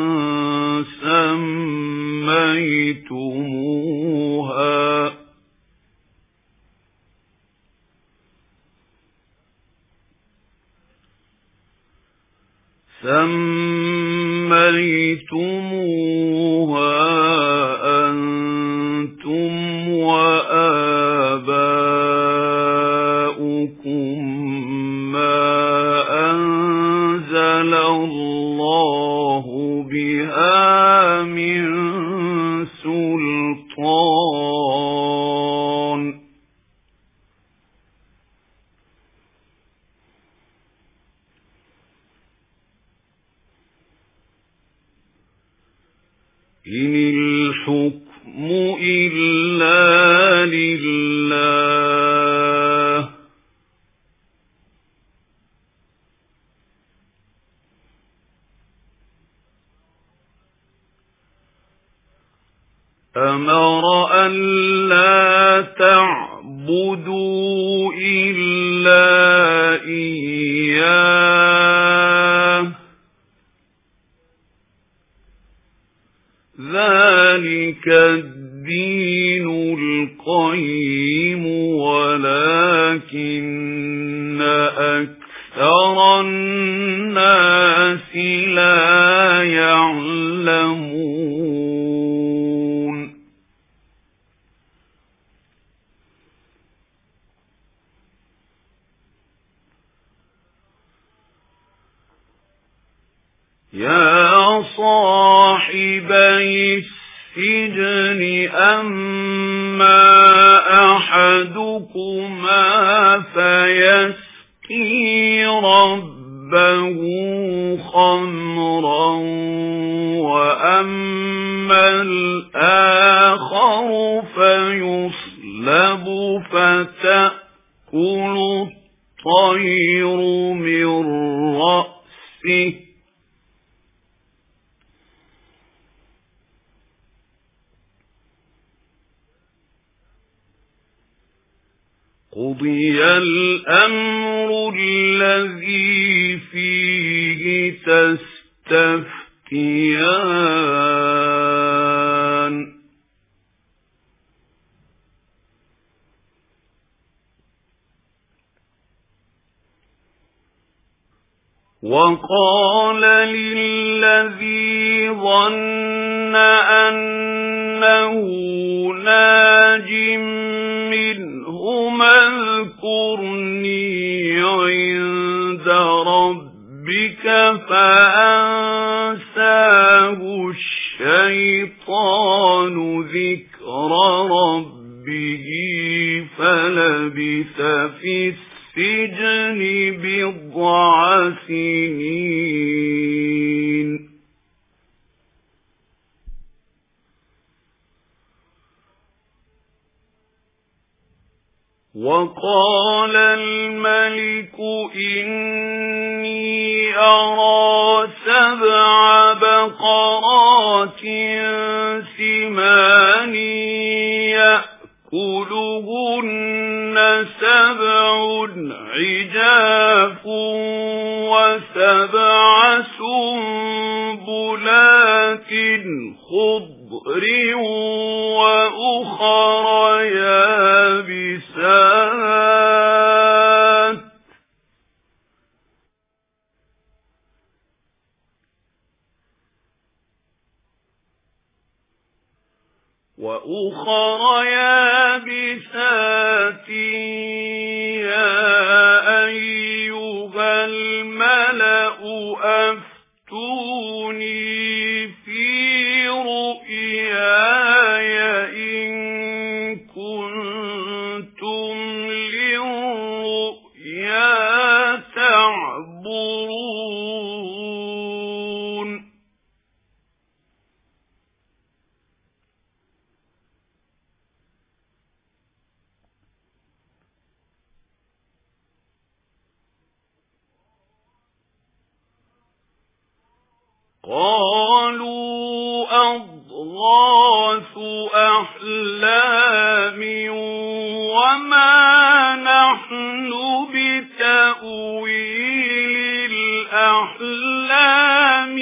S1: سميتموها سميتموها أنتم وآباؤكم ما أنزل الله بها من سلطان إن الحكم إلا لله أمر أن لا تعبدوا إلا إياه ذلك الدين القيم ولكن أكثر الناس لا يعلمون يا صاحبي السجن أما أحدكما فيسقي ربه خمرا وأما الآخر فيصلب فتأكل الطير من رأسه قضي الأمر الذي فيه تستفتيان وقال للذي ظن أنه ناج منهما اذكرني عند ربك فأنساه الشيطان ذكر ربه فلبث في السجن بضع سنين وقال الملك إني أرى سبع بقرات سمان يأكلهن سبع عجاف وسبع سنبلات خضر وأخر يابسات وأخر يابسات يا أيها الملأ أفتوني في رؤياي إن كنتم للرؤيا تعبرون قالوا أضغاث أحلام وما نحن بتأويل الأحلام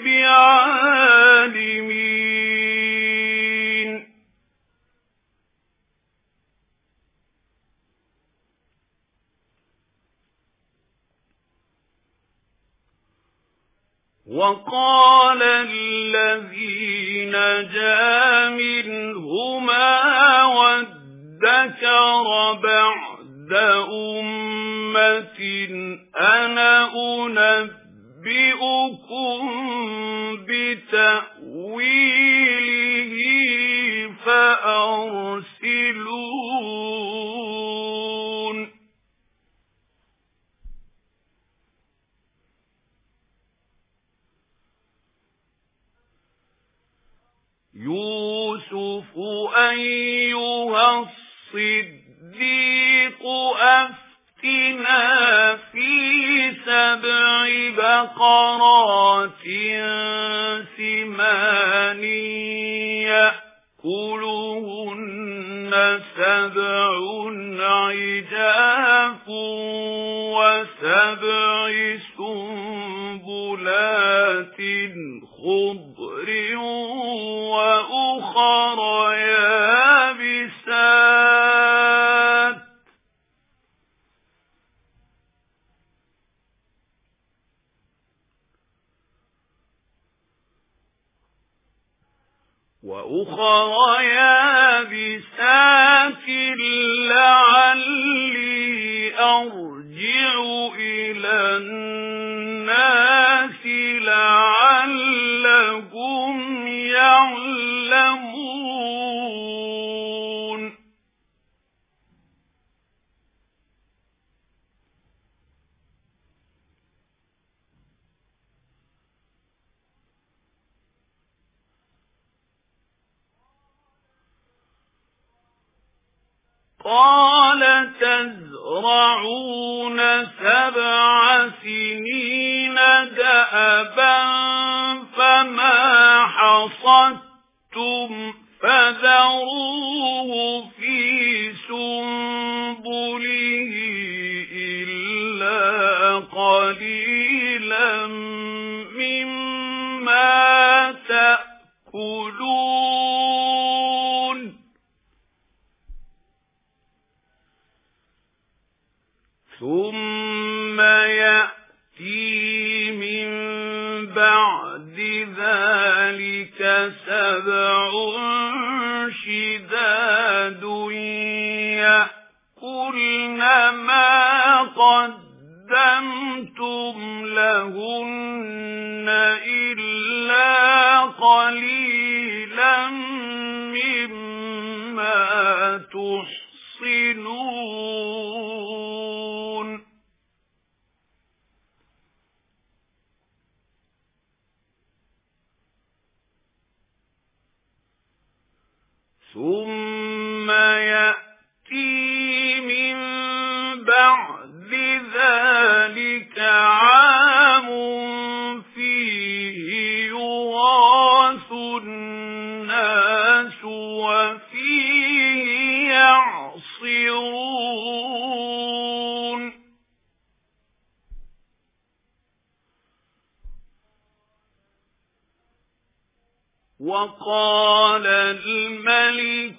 S1: بعالمين وقال الذي نجا منهما وادكر بعد أمة أنا أنبئكم بتأويله فأرسلون يوسف أيها الصديق أفتنا في سبع بقرات سمان يأكلهن سبع عجاف وسبع سنبلات خضر وأخر يابسات وأخر يابسات لعلي أرجع إلى الناس لعلهم يعلمون قال تزرعون سبع سنين دأبا فما حصدتم فذروه في سنبله إلا قليلا مما تأكلون ثم يأتي سبع شداد يأكلن ما قدمتم لهن إلا قليلا مما تحصنون ثم يأتي من بعد ذلك عام فيه يغاث الناس وفيه يعصرون وقال الملك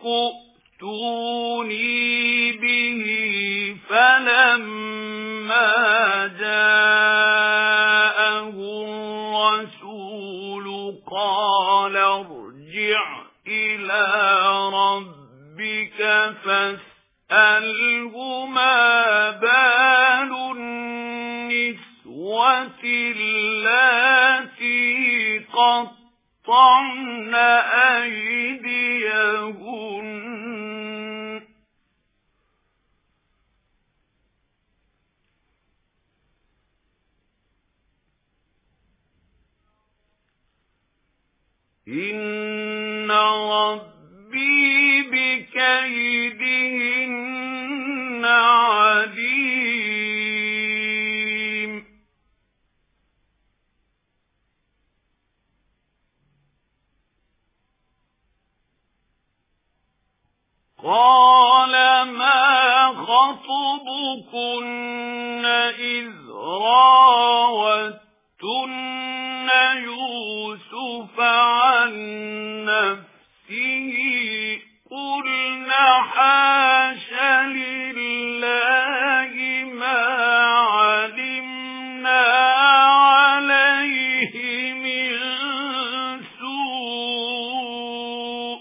S1: ائتوني به فلما جاءه الرسول قال ارجع إلى ربك فاسأله ما بال النسوة اللاتي قط قطعن أيديهن إن ربي بكيدهن عليم قال ما خطبكن إذ راوتن يوسف عن نفسه قلنا حاش لله ما علمنا عليه من سوء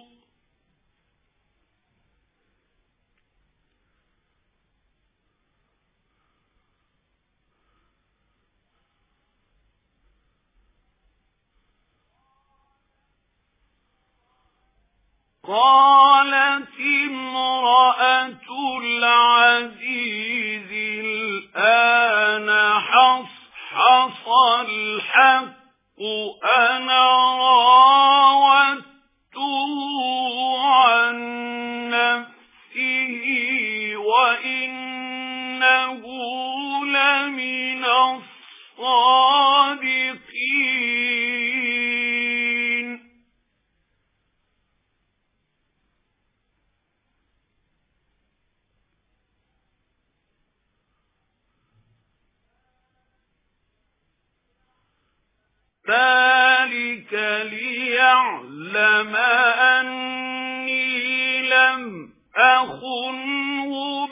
S1: قالت امرأة العزيز الآن حصحص الحق أنا راودته عن نفسه وإنه لمن الصادقين ذلك ليعلم أني لم أخنه